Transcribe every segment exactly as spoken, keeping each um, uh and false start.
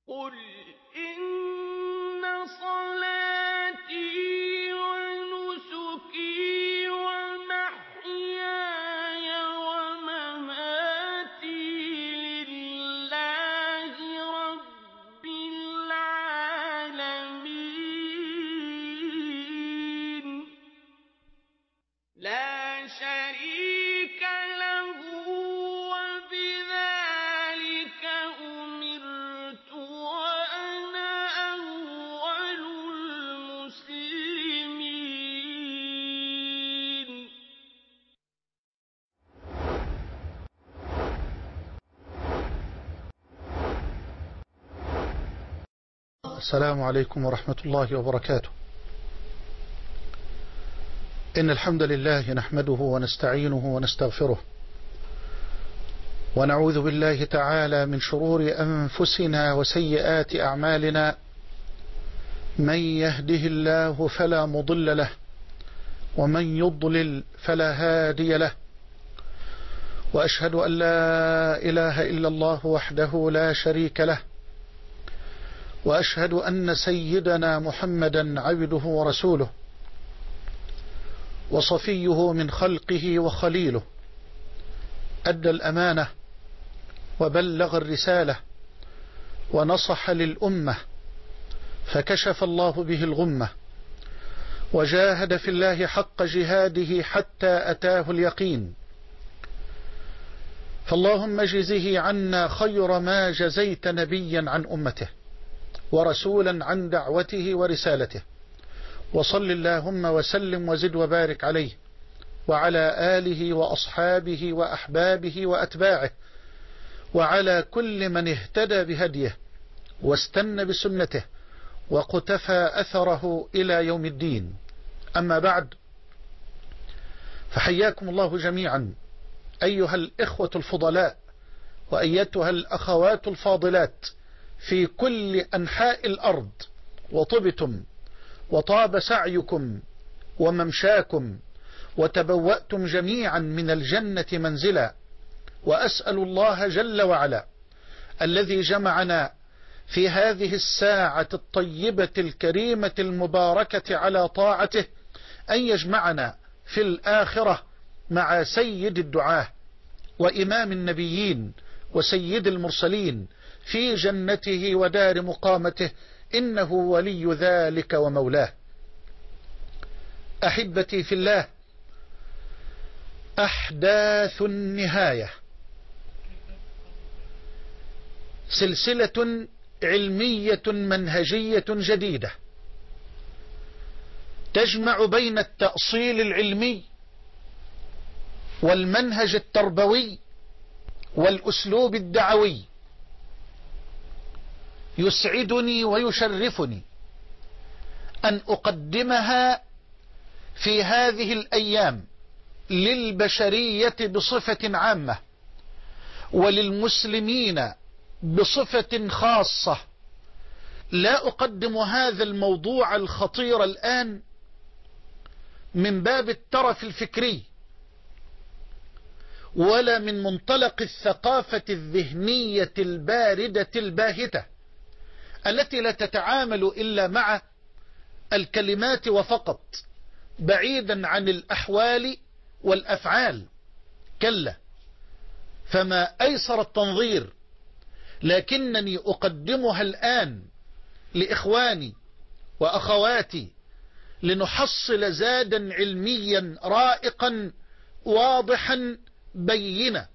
قل إن صلاتي ونسكي ومحياي ومماتي لله رب العالمين لا شريك له وبذلك أمرت وأنا أول المسلمين. السلام عليكم ورحمة الله وبركاته. إن الحمد لله نحمده ونستعينه ونستغفره ونعوذ بالله تعالى من شرور أنفسنا وسيئات أعمالنا. من يهده الله فلا مضل له ومن يضلل فلا هادي له، وأشهد أن لا إله إلا الله وحده لا شريك له، وأشهد أن سيدنا محمدا عبده ورسوله وصفيه من خلقه وخليله، أدى الأمانة وبلغ الرسالة ونصح للأمة، فكشف الله به الغمة، وجاهد في الله حق جهاده حتى أتاه اليقين. فاللهم اجزه عنا خير ما جزيت نبيا عن أمته ورسولا عن دعوته ورسالته، وصل اللهم وسلم وزد وبارك عليه وعلى آله وأصحابه وأحبابه وأتباعه وعلى كل من اهتدى بهديه واستنى بسنته وقتفى أثره إلى يوم الدين. أما بعد، فحياكم الله جميعا أيها الإخوة الفضلاء وأيتها الأخوات الفاضلات في كل أنحاء الأرض، وطبتم وطاب سعيكم وممشاكم وتبوأتم جميعا من الجنة منزلا. وأسأل الله جل وعلا الذي جمعنا في هذه الساعة الطيبة الكريمة المباركة على طاعته أن يجمعنا في الآخرة مع سيد الدعاة وإمام النبيين وسيد المرسلين في جنته ودار مقامته، إنه ولي ذلك ومولاه. أحبتي في الله، أحداث النهاية سلسلة علمية منهجية جديدة تجمع بين التأصيل العلمي والمنهج التربوي والأسلوب الدعوي. يسعدني ويشرفني أن أقدمها في هذه الأيام للبشرية بصفة عامة وللمسلمين بصفة خاصة. لا أقدم هذا الموضوع الخطير الآن من باب الترف الفكري ولا من منطلق الثقافة الذهنية الباردة الباهتة التي لا تتعامل إلا مع الكلمات وفقط، بعيدا عن الأحوال والأفعال. كلا، فما أيسر التنظير، لكنني أقدمها الآن لإخواني وأخواتي لنحصل زادا علميا رائقا واضحا بينا،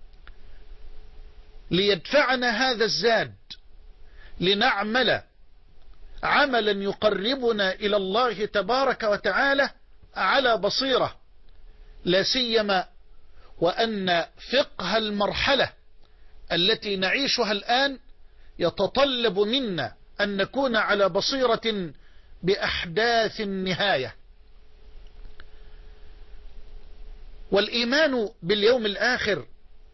ليدفعنا هذا الزاد لنعمل عملا يقربنا إلى الله تبارك وتعالى على بصيرة، لا سيما وأن فقه المرحلة التي نعيشها الآن يتطلب منا أن نكون على بصيرة بأحداث النهاية. والإيمان باليوم الآخر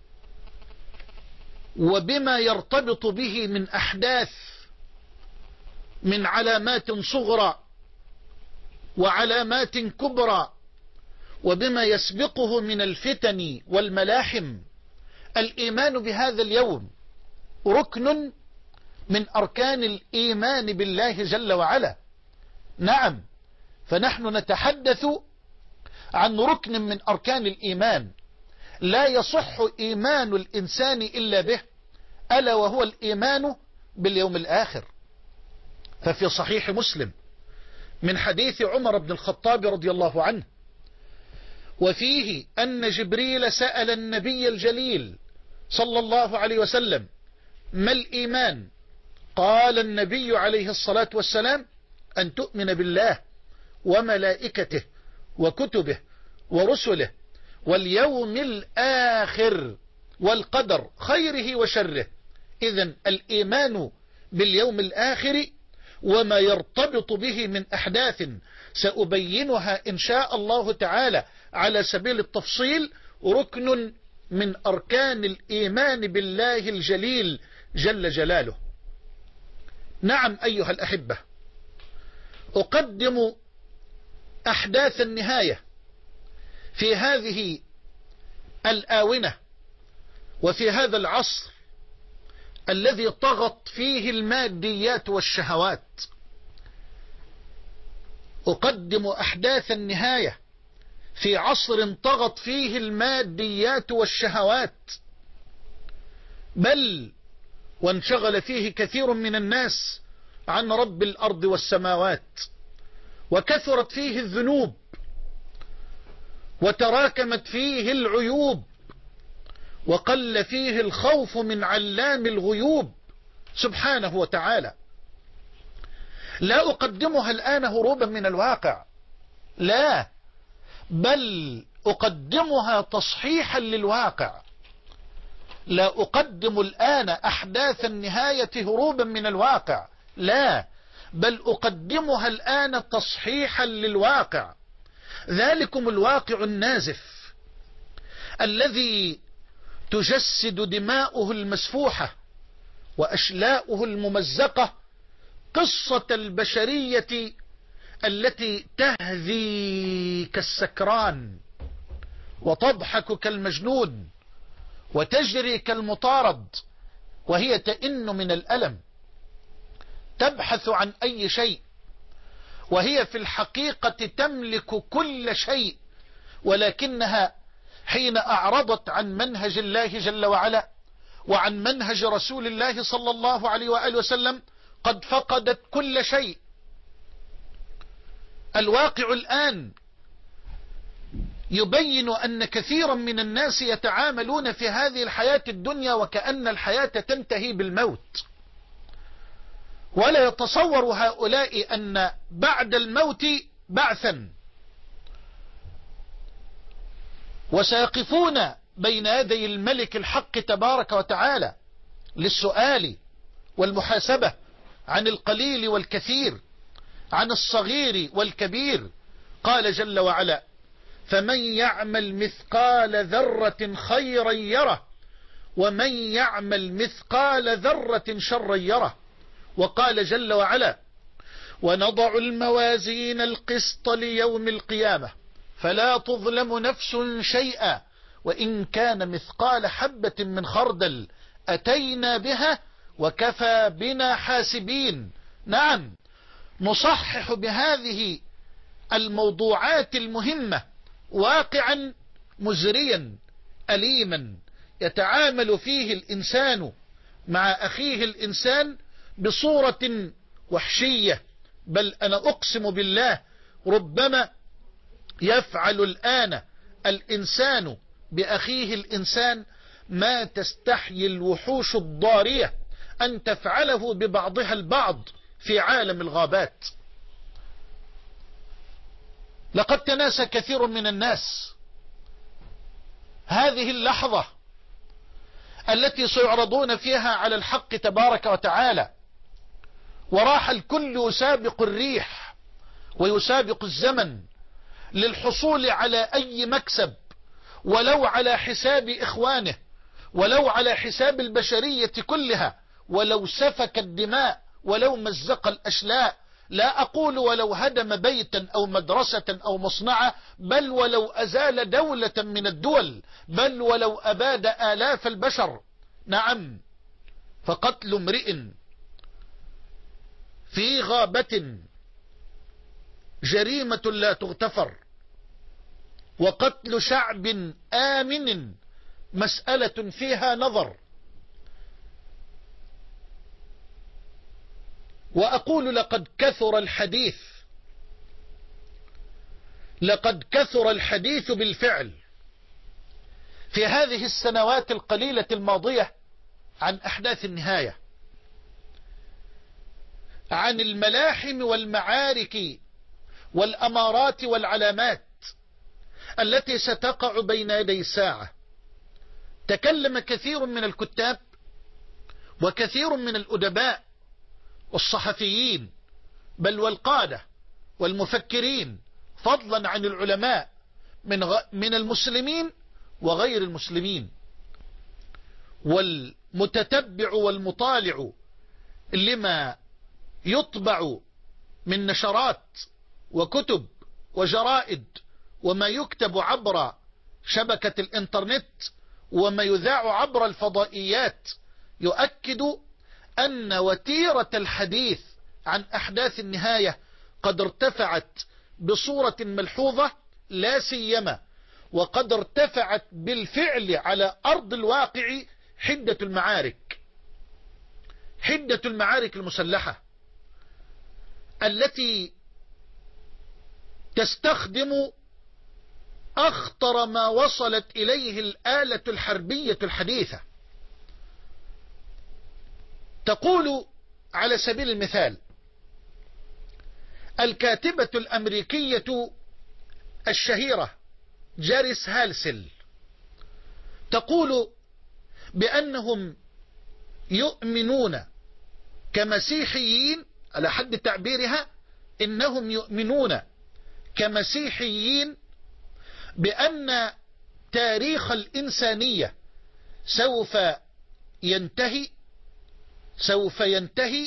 وبما يرتبط به من أحداث من علامات صغرى وعلامات كبرى وبما يسبقه من الفتن والملاحم. الإيمان بهذا اليوم ركن من أركان الإيمان بالله جل وعلا. نعم، فنحن نتحدث عن ركن من أركان الإيمان لا يصح إيمان الإنسان إلا به، ألا وهو الإيمان باليوم الآخر. ففي صحيح مسلم من حديث عمر بن الخطاب رضي الله عنه، وفيه أن جبريل سأل النبي الجليل صلى الله عليه وسلم: ما الإيمان؟ قال النبي عليه الصلاة والسلام: أن تؤمن بالله وملائكته وكتبه ورسله واليوم الآخر والقدر خيره وشره. إذن الإيمان باليوم الآخر وما يرتبط به من أحداث سأبينها إن شاء الله تعالى على سبيل التفصيل ركن من أركان الإيمان بالله الجليل جل جلاله. نعم أيها الأحبة، أقدم أحداث النهاية في هذه الآونة وفي هذا العصر الذي طغت فيه الماديات والشهوات. أقدم أحداث النهاية في عصر طغت فيه الماديات والشهوات، بل وانشغل فيه كثير من الناس عن رب الأرض والسماوات، وكثرت فيه الذنوب وتراكمت فيه العيوب، وقل فيه الخوف من علام الغيوب سبحانه وتعالى. لا أقدمها الآن هروبا من الواقع، لا، بل أقدمها تصحيحا للواقع. لا أقدم الآن أحداث النهاية هروبا من الواقع، لا، بل أقدمها الآن تصحيحا للواقع. ذلكم الواقع النازف الذي تجسد دماؤه المسفوحة وأشلاؤه الممزقة قصة البشرية التي تهذي كالسكران وتضحك كالمجنون وتجري كالمطارد، وهي تئن من الألم، تبحث عن أي شيء، وهي في الحقيقة تملك كل شيء، ولكنها حين أعرضت عن منهج الله جل وعلا وعن منهج رسول الله صلى الله عليه وآله وسلم قد فقدت كل شيء. الواقع الآن يبين أن كثيرا من الناس يتعاملون في هذه الحياة الدنيا وكأن الحياة تنتهي بالموت، ولا يتصور هؤلاء أن بعد الموت بعثا، وسيقفون بين يدي الملك الحق تبارك وتعالى للسؤال والمحاسبة عن القليل والكثير، عن الصغير والكبير. قال جل وعلا: فمن يعمل مثقال ذرة خيرا يره ومن يعمل مثقال ذرة شرا يره. وقال جل وعلا: ونضع الموازين القسط ليوم القيامة فلا تظلم نفس شيئا وإن كان مثقال حبة من خردل أتينا بها وكفى بنا حاسبين. نعم، نصحح بهذه الموضوعات المهمة واقعا مزريا أليما يتعامل فيه الإنسان مع أخيه الإنسان بصورة وحشية، بل أنا أقسم بالله ربما يفعل الآن الإنسان بأخيه الإنسان ما تستحيي الوحوش الضارية أن تفعله ببعضها البعض في عالم الغابات. لقد تناسى كثير من الناس هذه اللحظة التي سيعرضون فيها على الحق تبارك وتعالى، وراح الكل يسابق الريح ويسابق الزمن للحصول على أي مكسب، ولو على حساب إخوانه، ولو على حساب البشرية كلها، ولو سفك الدماء، ولو مزق الأشلاء. لا أقول ولو هدم بيتا أو مدرسة أو مصنعا، بل ولو أزال دولة من الدول، بل ولو أباد آلاف البشر. نعم، فقتل امرئ في غابة جريمة لا تغتفر، وقتل شعب آمن مسألة فيها نظر. وأقول لقد كثر الحديث لقد كثر الحديث بالفعل في هذه السنوات القليلة الماضية عن أحداث النهاية، عن الملاحم والمعارك والأمارات والعلامات التي ستقع بين يدي الساعة. تكلم كثير من الكتاب وكثير من الأدباء والصحفيين بل والقادة والمفكرين، فضلا عن العلماء من غ... من المسلمين وغير المسلمين، والمتتبع والمطالع لما يطبع من نشرات وكتب وجرائد، وما يكتب عبر شبكة الإنترنت، وما يذاع عبر الفضائيات، يؤكد أن وتيرة الحديث عن أحداث النهاية قد ارتفعت بصورة ملحوظة، لا سيما وقد ارتفعت بالفعل على أرض الواقع حدة المعارك حدة المعارك المسلحة التي تستخدم أخطر ما وصلت إليه الآلة الحربية الحديثة. تقول على سبيل المثال الكاتبة الأمريكية الشهيرة جاريس هالسل تقول بأنهم يؤمنون كمسيحيين، على حد تعبيرها إنهم يؤمنون كمسيحيين بأن تاريخ الإنسانية سوف ينتهي سوف ينتهي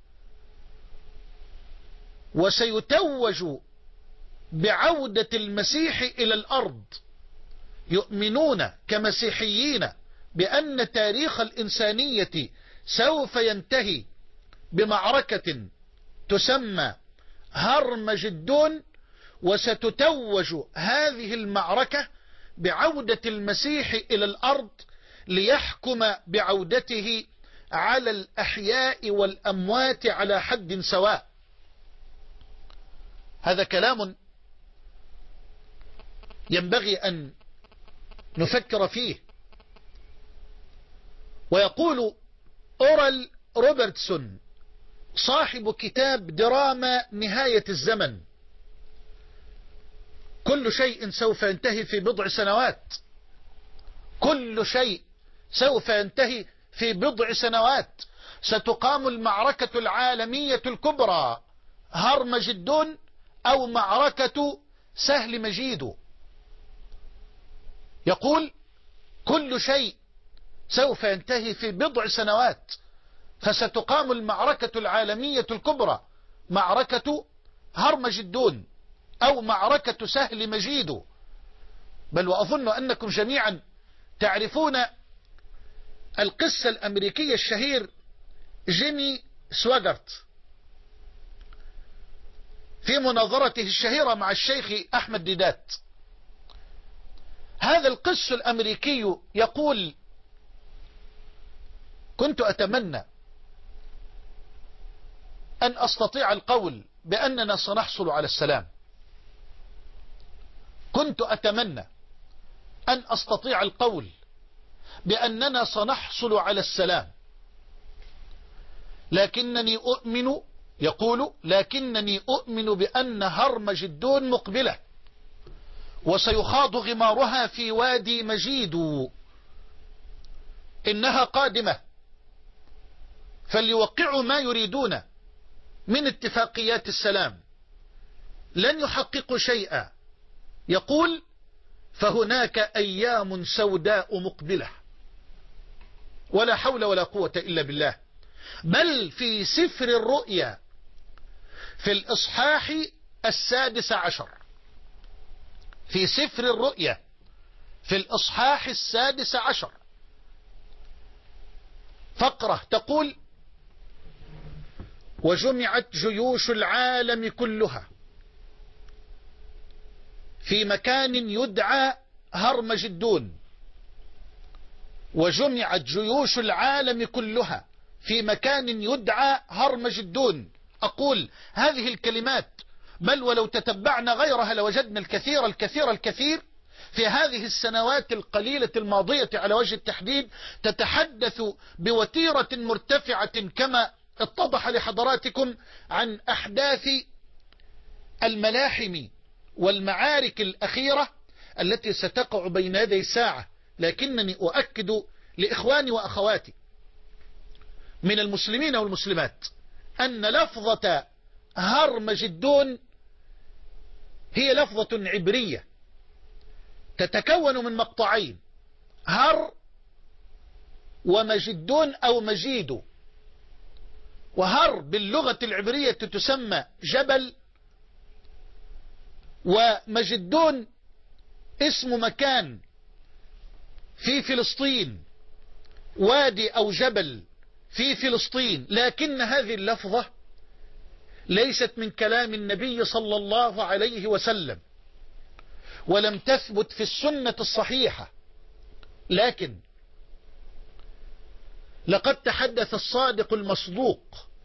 وسيتوج بعودة المسيح إلى الأرض. يؤمنون كمسيحيين بأن تاريخ الإنسانية سوف ينتهي بمعركة تسمى هرمجدون، وستتوج هذه المعركة بعودة المسيح إلى الأرض ليحكم بعودته على الأحياء والأموات على حد سواء. هذا كلام ينبغي أن نفكر فيه. ويقول أورال روبرتسون صاحب كتاب دراما نهاية الزمن: كل شيء سوف ينتهي في بضع سنوات كل شيء سوف ينتهي في بضع سنوات ستقام المعركة العالمية الكبرى، هرمجدون أو معركة سهل مجيدو. يقول كل شيء سوف ينتهي في بضع سنوات، فستقام المعركة العالمية الكبرى، معركة هرمجدون أو معركة سهل مجيدو. بل وأظن أنكم جميعا تعرفون القصة الأمريكية الشهير جيمي سواغرت في مناظرته الشهيرة مع الشيخ أحمد ديدات. هذا القس الأمريكي يقول: كنت أتمنى أن أستطيع القول بأننا سنحصل على السلام كنت أتمنى أن أستطيع القول بأننا سنحصل على السلام لكنني أؤمن يقول لكنني أؤمن بأن هرمجدون مقبلة وسيخاض غمارها في وادي مجيدو. إنها قادمة، فليوقعوا ما يريدون من اتفاقيات السلام لن يحققوا شيئا. يقول: فهناك أيام سوداء مقبلة. ولا حول ولا قوة إلا بالله. بل في سفر الرؤيا في الإصحاح السادس عشر في سفر الرؤيا في الإصحاح السادس عشر فقرة تقول: وجمعت جيوش العالم كلها في مكان يدعى هرمجدون، وجمعت جيوش العالم كلها في مكان يدعى هرمجدون. أقول هذه الكلمات بل ولو تتبعنا غيرها لوجدنا الكثير الكثير الكثير في هذه السنوات القليلة الماضية على وجه التحديد تتحدث بوتيرة مرتفعة كما اتضح لحضراتكم عن أحداث الملاحم والمعارك الأخيرة التي ستقع بين يدي الساعة. لكنني أؤكد لإخواني وأخواتي من المسلمين والمسلمات أن لفظة هرمجدون هي لفظة عبرية تتكون من مقطعين، هر ومجدون أو مجيد. وهر باللغة العبرية تسمى جبل، ومجدون اسم مكان في فلسطين، وادي أو جبل في فلسطين. لكن هذه اللفظة ليست من كلام النبي صلى الله عليه وسلم، ولم تثبت في السنة الصحيحة. لكن لقد تحدث الصادق المصدوق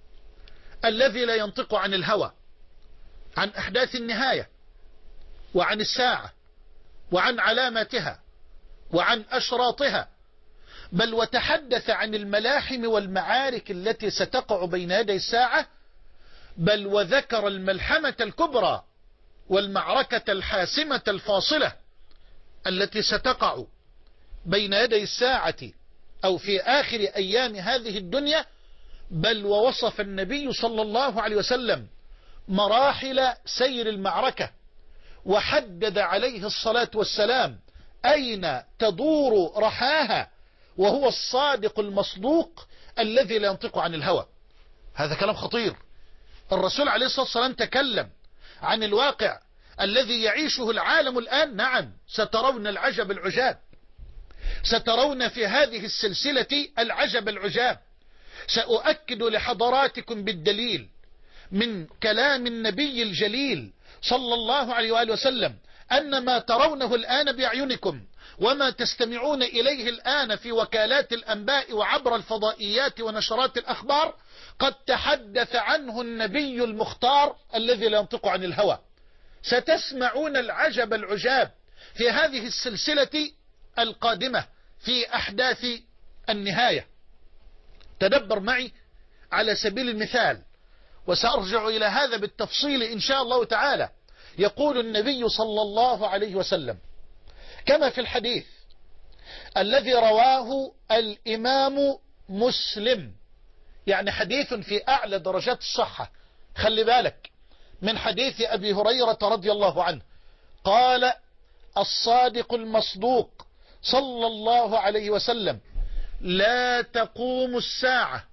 الذي لا ينطق عن الهوى عن أحداث النهاية، وعن الساعة، وعن علاماتها، وعن أشراطها، بل وتحدث عن الملاحم والمعارك التي ستقع بين يدي الساعة، بل وذكر الملحمة الكبرى والمعركة الحاسمة الفاصلة التي ستقع بين يدي الساعة أو في آخر أيام هذه الدنيا. بل ووصف النبي صلى الله عليه وسلم مراحل سير المعركة، وحدد عليه الصلاة والسلام أين تدور رحاها، وهو الصادق المصدوق الذي لا ينطق عن الهوى. هذا كلام خطير. الرسول عليه الصلاة والسلام تكلم عن الواقع الذي يعيشه العالم الآن. نعم، سترون العجب العجاب، سترون في هذه السلسلة العجب العجاب. سأؤكد لحضراتكم بالدليل من كلام النبي الجليل صلى الله عليه وآله وسلم أن ما ترونه الآن بأعينكم وما تستمعون إليه الآن في وكالات الأنباء وعبر الفضائيات ونشرات الأخبار قد تحدث عنه النبي المختار الذي لا ينطق عن الهوى. ستسمعون العجب العجاب في هذه السلسلة القادمة في أحداث النهاية. تدبر معي على سبيل المثال، وسأرجع إلى هذا بالتفصيل إن شاء الله تعالى. يقول النبي صلى الله عليه وسلم كما في الحديث الذي رواه الإمام مسلم، يعني حديث في أعلى درجات الصحة، خلي بالك، من حديث أبي هريرة رضي الله عنه قال الصادق المصدوق صلى الله عليه وسلم لا تقوم الساعة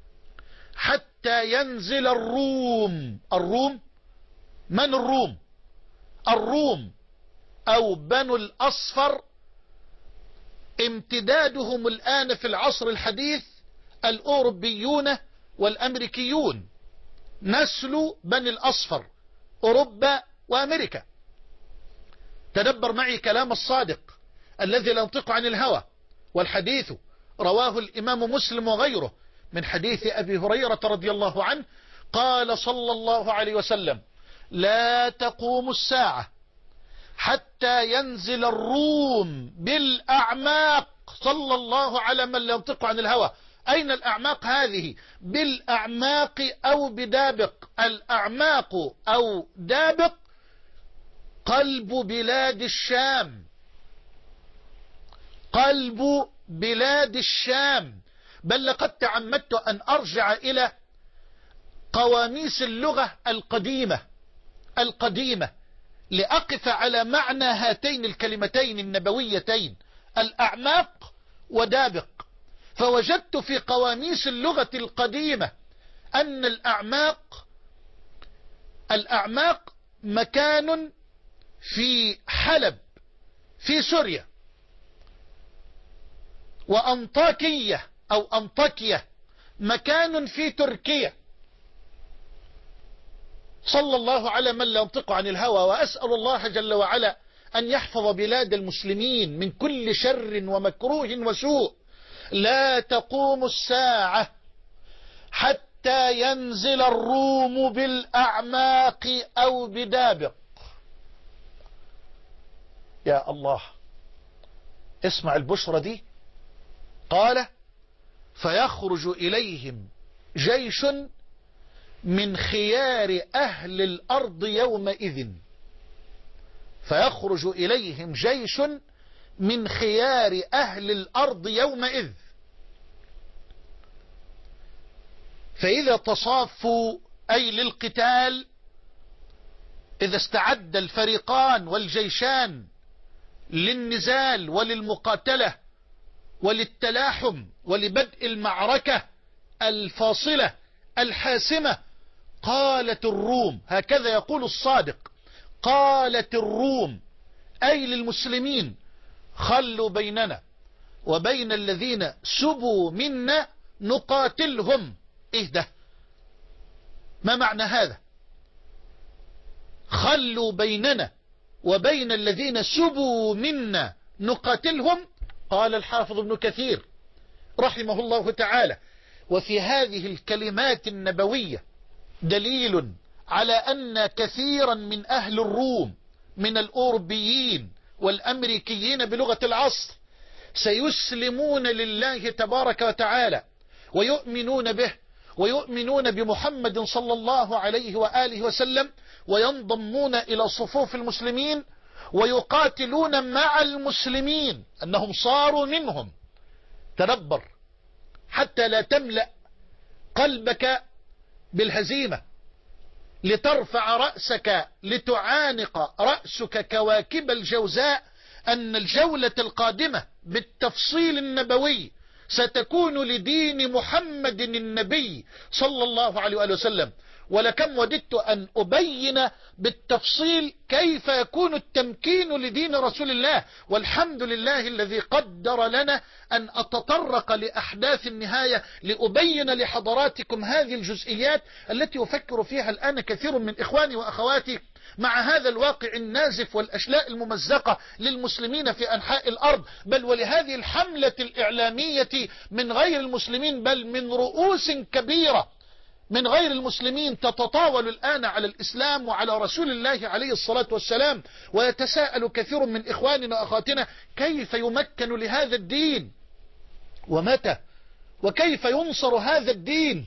حتى ينزل الروم. الروم من الروم؟ الروم أو بنو الأصفر، امتدادهم الآن في العصر الحديث الأوروبيون والأمريكيون، نسل بني الأصفر أوروبا وأمريكا. تدبر معي كلام الصادق الذي لا ينطق عن الهوى، والحديث رواه الإمام مسلم وغيره من حديث أبي هريرة رضي الله عنه قال صلى الله عليه وسلم لا تقوم الساعة حتى ينزل الروم بالأعماق. صلى الله على من لا ينطق عن الهوى. أين الأعماق هذه؟ بالأعماق أو بدابق. الأعماق أو دابق قلب بلاد الشام، قلب بلاد الشام. بل لقد تعمدت أن أرجع إلى قواميس اللغة القديمة القديمة لأقف على معنى هاتين الكلمتين النبويتين الأعماق ودابق. فوجدت في قواميس اللغة القديمة أن الأعماق الأعماق مكان في حلب في سوريا، وأنطاكية أو أنطاكية مكان في تركيا، صلى الله على من لا ينطق عن الهوى. وأسأل الله جل وعلا أن يحفظ بلاد المسلمين من كل شر ومكروه وسوء. لا تقوم الساعة حتى ينزل الروم بالأعماق أو بدابق. يا الله، اسمع البشرى دي. قال فيخرج إليهم جيش من خيار أهل الأرض يومئذ. فيخرج إليهم جيش من خيار أهل الأرض يومئذ. فإذا تصافوا أي للقتال، إذا استعد الفريقان والجيشان للنزال وللمقاتلة وللتلاحم ولبدء المعركة الفاصلة الحاسمة، قالت الروم، هكذا يقول الصادق، قالت الروم أي للمسلمين: خلوا بيننا وبين الذين سبوا منا نقاتلهم. ايه ده؟ ما معنى هذا؟ خلوا بيننا وبين الذين سبوا منا نقاتلهم. قال الحافظ ابن كثير رحمه الله تعالى: وفي هذه الكلمات النبوية دليل على أن كثيرا من أهل الروم من الأوروبيين والأمريكيين بلغة العصر سيسلمون لله تبارك وتعالى ويؤمنون به ويؤمنون بمحمد صلى الله عليه وآله وسلم، وينضمون إلى صفوف المسلمين ويقاتلون مع المسلمين، أنهم صاروا منهم. تدبر حتى لا تملأ قلبك بالهزيمة، لترفع رأسك لتعانق رأسك كواكب الجوزاء، أن الجولة القادمة بالتفصيل النبوي ستكون لدين محمد النبي صلى الله عليه وآله وسلم. ولكم وددت أن أبين بالتفصيل كيف يكون التمكين لدين رسول الله، والحمد لله الذي قدر لنا أن أتطرق لأحداث النهاية لأبين لحضراتكم هذه الجزئيات التي أفكر فيها الآن كثير من إخواني وأخواتي مع هذا الواقع النازف والأشلاء الممزقة للمسلمين في أنحاء الأرض، بل ولهذه الحملة الإعلامية من غير المسلمين، بل من رؤوس كبيرة من غير المسلمين تتطاول الآن على الإسلام وعلى رسول الله عليه الصلاة والسلام. ويتساءل كثير من إخواننا وأخواتنا: كيف يمكن لهذا الدين؟ ومتى؟ وكيف ينصر هذا الدين؟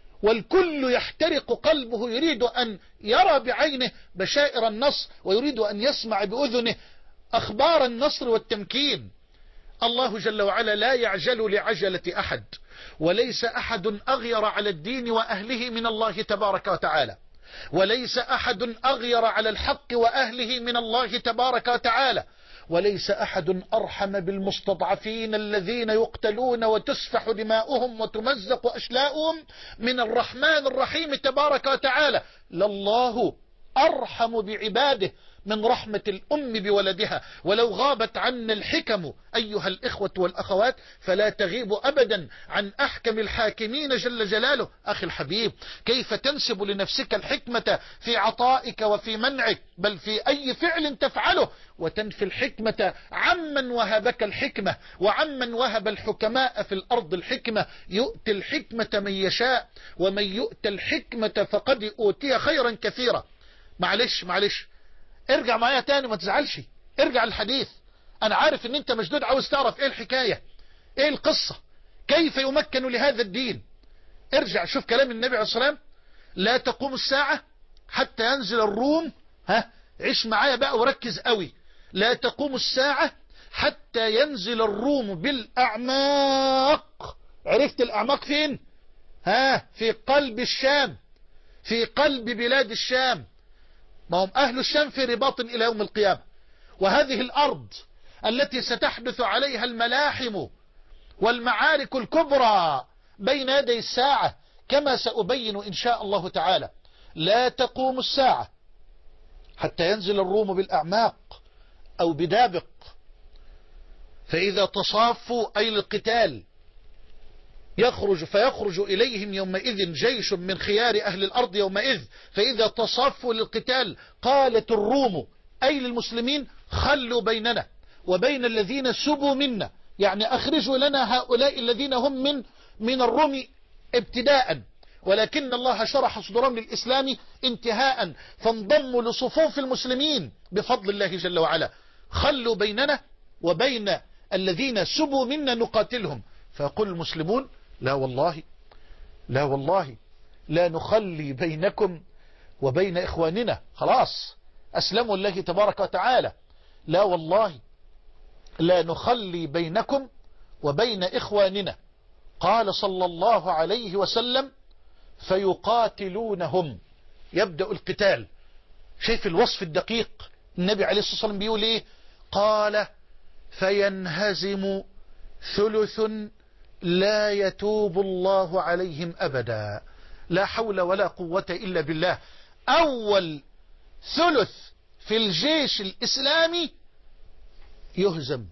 والكل يحترق قلبه، يريد أن يرى بعينه بشائر النصر، ويريد أن يسمع بأذنه أخبار النصر والتمكين. الله جل وعلا لا يعجل لعجلة أحد، وليس أحد أغير على الدين وأهله من الله تبارك وتعالى، وليس أحد أغير على الحق وأهله من الله تبارك وتعالى، وليس أحد أرحم بالمستضعفين الذين يقتلون وتسفح دماؤهم وتمزق أشلاؤهم من الرحمن الرحيم تبارك وتعالى. لله أرحم بعباده من رحمة الأم بولدها. ولو غابت عنا الحكم أيها الإخوة والأخوات فلا تغيب أبدا عن أحكم الحاكمين جل جلاله. أخي الحبيب، كيف تنسب لنفسك الحكمة في عطائك وفي منعك، بل في أي فعل تفعله، وتنفي الحكمة عمن وهبك الحكمة وعمن وهب الحكماء في الأرض الحكمة. يؤتي الحكمة من يشاء، ومن يؤتى الحكمة فقد أوتي خيرا كثيرا. معلش معلش ارجع معايا تاني، ما تزعلش، ارجع الحديث. انا عارف ان انت مشدود عاوز تعرف ايه الحكاية، ايه القصة، كيف يمكن لهذا الدين. ارجع شوف كلام النبي عليه الصلاة والسلام: لا تقوم الساعة حتى ينزل الروم. ها، عيش معايا بقى وركز قوي. لا تقوم الساعة حتى ينزل الروم بالأعماق. عرفت الأعماق فين؟ ها، في قلب الشام، في قلب بلاد الشام. ما هم أهل الشام في رباط إلى يوم القيامة. وهذه الأرض التي ستحدث عليها الملاحم والمعارك الكبرى بين يدي الساعة، كما سأبين إن شاء الله تعالى. لا تقوم الساعة حتى ينزل الروم بالأعماق أو بدابق. فإذا تصافوا أي القتال يخرج فيخرج إليهم يومئذ جيش من خيار أهل الأرض يومئذ فإذا تصفوا للقتال قالت الروم أي للمسلمين خلوا بيننا وبين الذين سبوا منا، يعني أخرجوا لنا هؤلاء الذين هم من من الروم ابتداء، ولكن الله شرح صدورهم للإسلام انتهاء فانضموا لصفوف المسلمين بفضل الله جل وعلا. خلوا بيننا وبين الذين سبوا منا نقاتلهم. فيقول المسلمون لا والله لا والله لا نخلي بينكم وبين إخواننا، خلاص أسلموا الله تبارك وتعالى، لا والله لا نخلي بينكم وبين إخواننا. قال صلى الله عليه وسلم فيقاتلونهم، يبدأ القتال. شايف الوصف الدقيق؟ النبي عليه الصلاة والسلام بيقول ايه؟ قال فينهزم ثلث لا يتوب الله عليهم أبدا. لا حول ولا قوة إلا بالله. أول ثلث في الجيش الإسلامي يهزم،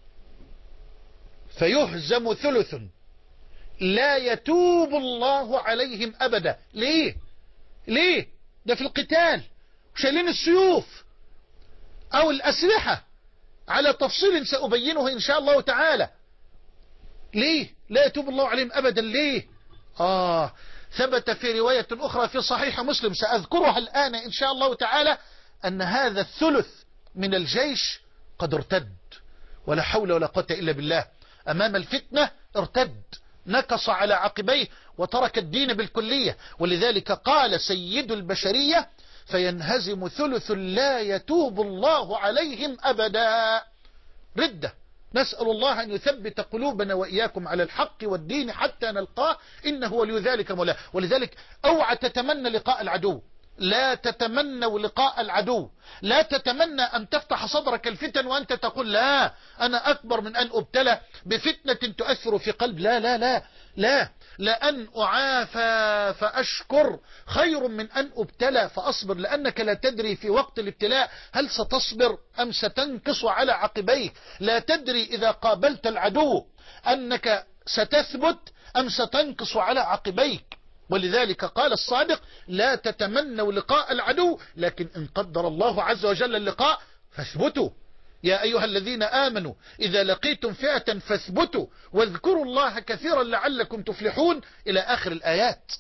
فيهزم ثلث لا يتوب الله عليهم أبدا. ليه؟ ليه؟ ده في القتال شايلين السيوف أو الأسلحة على تفصيل سأبينه إن شاء الله تعالى. ليه لا يتوب الله عليهم أبدا؟ ليه؟ آه ثبت في رواية أخرى في صحيح مسلم سأذكرها الآن إن شاء الله تعالى أن هذا الثلث من الجيش قد ارتد، ولا حول ولا قوة إلا بالله. أمام الفتنة ارتد، نكص على عقبيه وترك الدين بالكلية. ولذلك قال سيد البشرية فينهزم ثلث لا يتوب الله عليهم أبدا. ردة. نسأل الله أن يثبت قلوبنا وإياكم على الحق والدين حتى نلقاه، إنه ولي ذلك مولاه. ولذلك اوعى تتمنى لقاء العدو، لا تتمنوا لقاء العدو، لا تتمنى أن تفتح صدرك الفتن وأنت تقول لا أنا أكبر من أن أبتلى بفتنة تؤثر في قلب. لا لا لا لا لأن أعافى فأشكر خير من أن أبتلى فأصبر، لأنك لا تدري في وقت الابتلاء هل ستصبر أم ستنكص على عقبيك. لا تدري إذا قابلت العدو أنك ستثبت أم ستنكص على عقبيك. ولذلك قال الصادق لا تتمنوا لقاء العدو، لكن إن قدر الله عز وجل اللقاء فاثبتوا. يا أيها الذين آمنوا إذا لقيتم فئة فاثبتوا واذكروا الله كثيرا لعلكم تفلحون إلى آخر الآيات.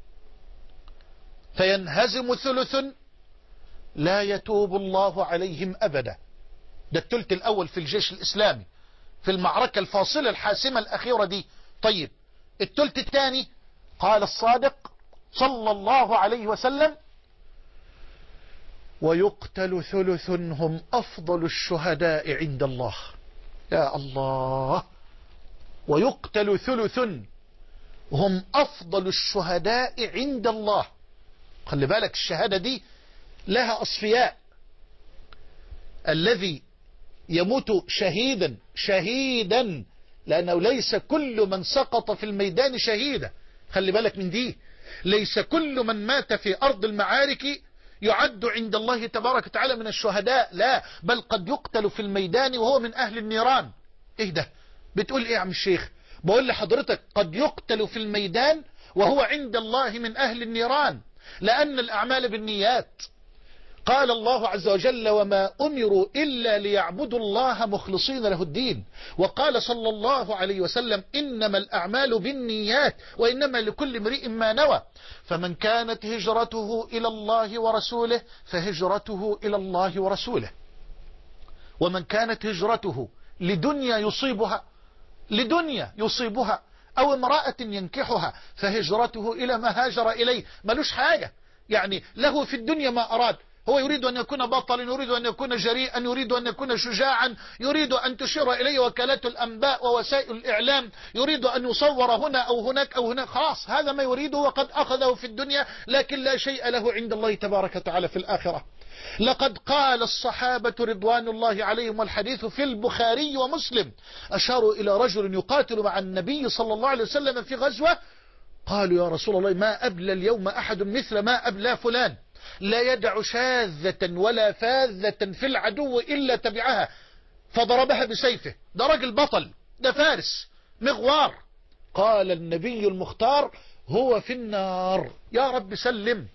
فينهزم ثلث لا يتوب الله عليهم أبدا. ده الثلث الأول في الجيش الإسلامي في المعركة الفاصلة الحاسمة الأخيرة دي. طيب الثلث الثاني قال الصادق صلى الله عليه وسلم ويقتل ثلث هم أفضل الشهداء عند الله. يا الله. ويقتل ثلث هم أفضل الشهداء عند الله. خلي بالك الشهادة دي لها أصفياء. الذي يموت شهيدا شهيدا لأنه ليس كل من سقط في الميدان شهيدا. خلي بالك من دي. ليس كل من مات في أرض المعارك يعد عند الله تبارك وتعالى من الشهداء، لا، بل قد يقتل في الميدان وهو من أهل النيران. ايه ده؟ بتقول ايه يا عم الشيخ؟ بقول لحضرتك قد يقتل في الميدان وهو عند الله من أهل النيران، لأن الأعمال بالنيات. قال الله عز وجل وما أمروا إلا ليعبدوا الله مخلصين له الدين. وقال صلى الله عليه وسلم إنما الأعمال بالنيات وإنما لكل امرئ ما نوى. فمن كانت هجرته إلى الله ورسوله فهجرته إلى الله ورسوله. ومن كانت هجرته لدنيا يصيبها لدنيا يصيبها أو امرأة ينكحها فهجرته إلى ما هاجر إليه. ملوش حاجة، يعني له في الدنيا ما أراد. هو يريد أن يكون بطلا، يريد أن يكون جريئا، يريد أن يكون شجاعا، يريد أن تشير إليه وكالات الأنباء ووسائل الإعلام، يريد أن يصور هنا أو هناك أو هناك. خلاص هذا ما يريده وقد أخذه في الدنيا، لكن لا شيء له عند الله تبارك وتعالى في الآخرة. لقد قال الصحابة رضوان الله عليهم والحديث في البخاري ومسلم أشاروا إلى رجل يقاتل مع النبي صلى الله عليه وسلم في غزوة، قالوا يا رسول الله ما أبلى اليوم أحد مثل ما أبلى فلان، لا يدع شاذة ولا فاذة في العدو إلا تبعها فضربها بسيفه. ده راجل بطل، ده فارس مغوار، قال النبي المختار هو في النار. يا رب سلم.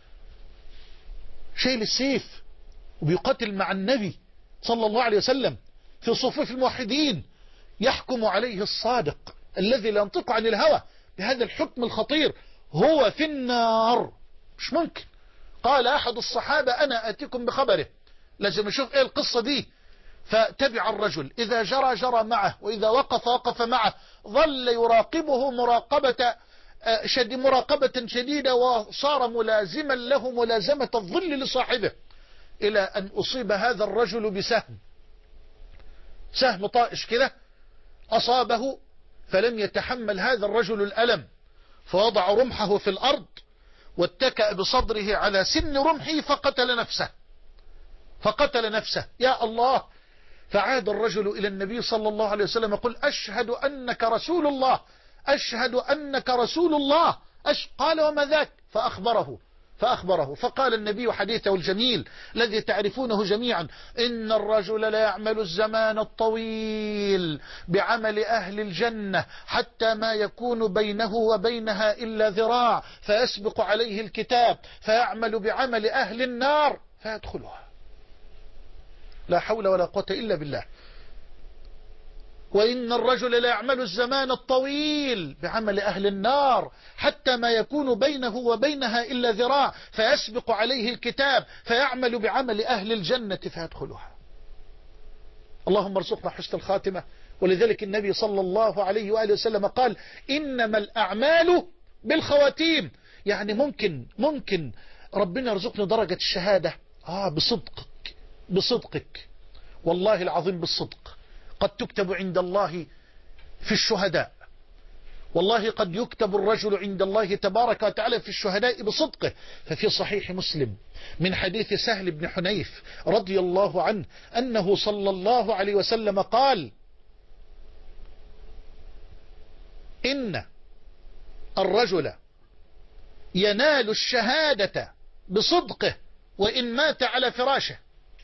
شايل السيف وبيقاتل مع النبي صلى الله عليه وسلم في صفوف الموحدين، يحكم عليه الصادق الذي لا ينطق عن الهوى بهذا الحكم الخطير، هو في النار. مش ممكن. قال أحد الصحابة أنا آتيكم بخبره. لازم نشوف إيه القصة دي. فتبع الرجل، إذا جرى جرى معه، وإذا وقف وقف معه، ظل يراقبه مراقبة شد مراقبة شديدة، وصار ملازما له ملازمة الظل لصاحبه، إلى أن أصيب هذا الرجل بسهم، سهم طائش كده أصابه، فلم يتحمل هذا الرجل الألم، فوضع رمحه في الأرض واتكأ بصدره على سن رمحه فقتل نفسه فقتل نفسه. يا الله. فعاد الرجل إلى النبي صلى الله عليه وسلم يقول أشهد أنك رسول الله، أشهد أنك رسول الله. أش... قال وما ذاك؟ فأخبره فأخبره فقال النبي حديثه الجميل الذي تعرفونه جميعا: إن الرجل لا يعمل الزمان الطويل بعمل أهل الجنة حتى ما يكون بينه وبينها إلا ذراع، فيسبق عليه الكتاب فيعمل بعمل أهل النار فيدخلها. لا حول ولا قوة إلا بالله. وإن الرجل لا يعمل الزمان الطويل بعمل أهل النار حتى ما يكون بينه وبينها إلا ذراع، فيسبق عليه الكتاب فيعمل بعمل أهل الجنة فيدخلها. اللهم ارزقنا حسن الخاتمة. ولذلك النبي صلى الله عليه وآله وسلم قال إنما الأعمال بالخواتيم. يعني ممكن ممكن ربنا يرزقنا درجة الشهادة آه بصدقك بصدقك والله العظيم بالصدق. قد تكتب عند الله في الشهداء، والله قد يكتب الرجل عند الله تبارك وتعالى في الشهداء بصدقه. ففي صحيح مسلم من حديث سهل بن حنيف رضي الله عنه أنه صلى الله عليه وسلم قال إن الرجل ينال الشهادة بصدقه وإن مات على فراشه.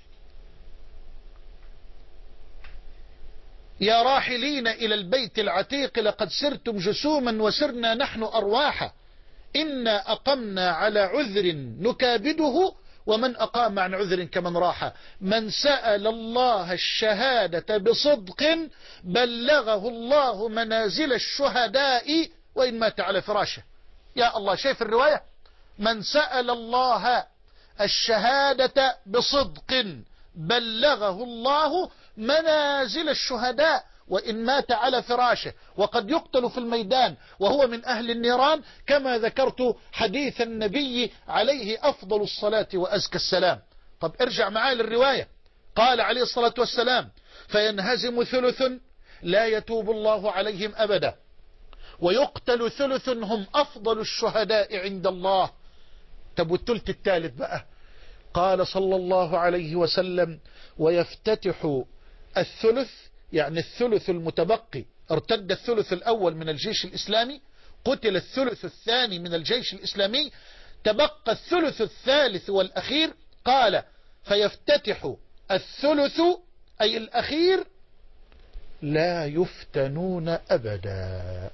يا راحلين إلى البيت العتيق لقد سرتم جسوما وسرنا نحن أرواحا، إنا أقمنا على عذر نكابده ومن أقام عن عذر كمن راح. من سأل الله الشهادة بصدق بلغه الله منازل الشهداء وإن مات على فراشه. يا الله. شايف الرواية؟ من سأل الله الشهادة بصدق بلغه الله منازل الشهداء وإن مات على فراشه. وقد يقتل في الميدان وهو من أهل النيران، كما ذكرت حديث النبي عليه أفضل الصلاة وأزكى السلام. طب ارجع معايا للرواية. قال عليه الصلاة والسلام فينهزم ثلث لا يتوب الله عليهم أبدا، ويقتل ثلث هم أفضل الشهداء عند الله. طب والثلث الثالث بقى؟ قال صلى الله عليه وسلم ويفتتح الثلث، يعني الثلث المتبقي، ارتد الثلث الأول من الجيش الإسلامي، قتل الثلث الثاني من الجيش الإسلامي، تبقى الثلث الثالث والأخير. قال فيفتتح الثلث أي الأخير لا يفتنون أبدا.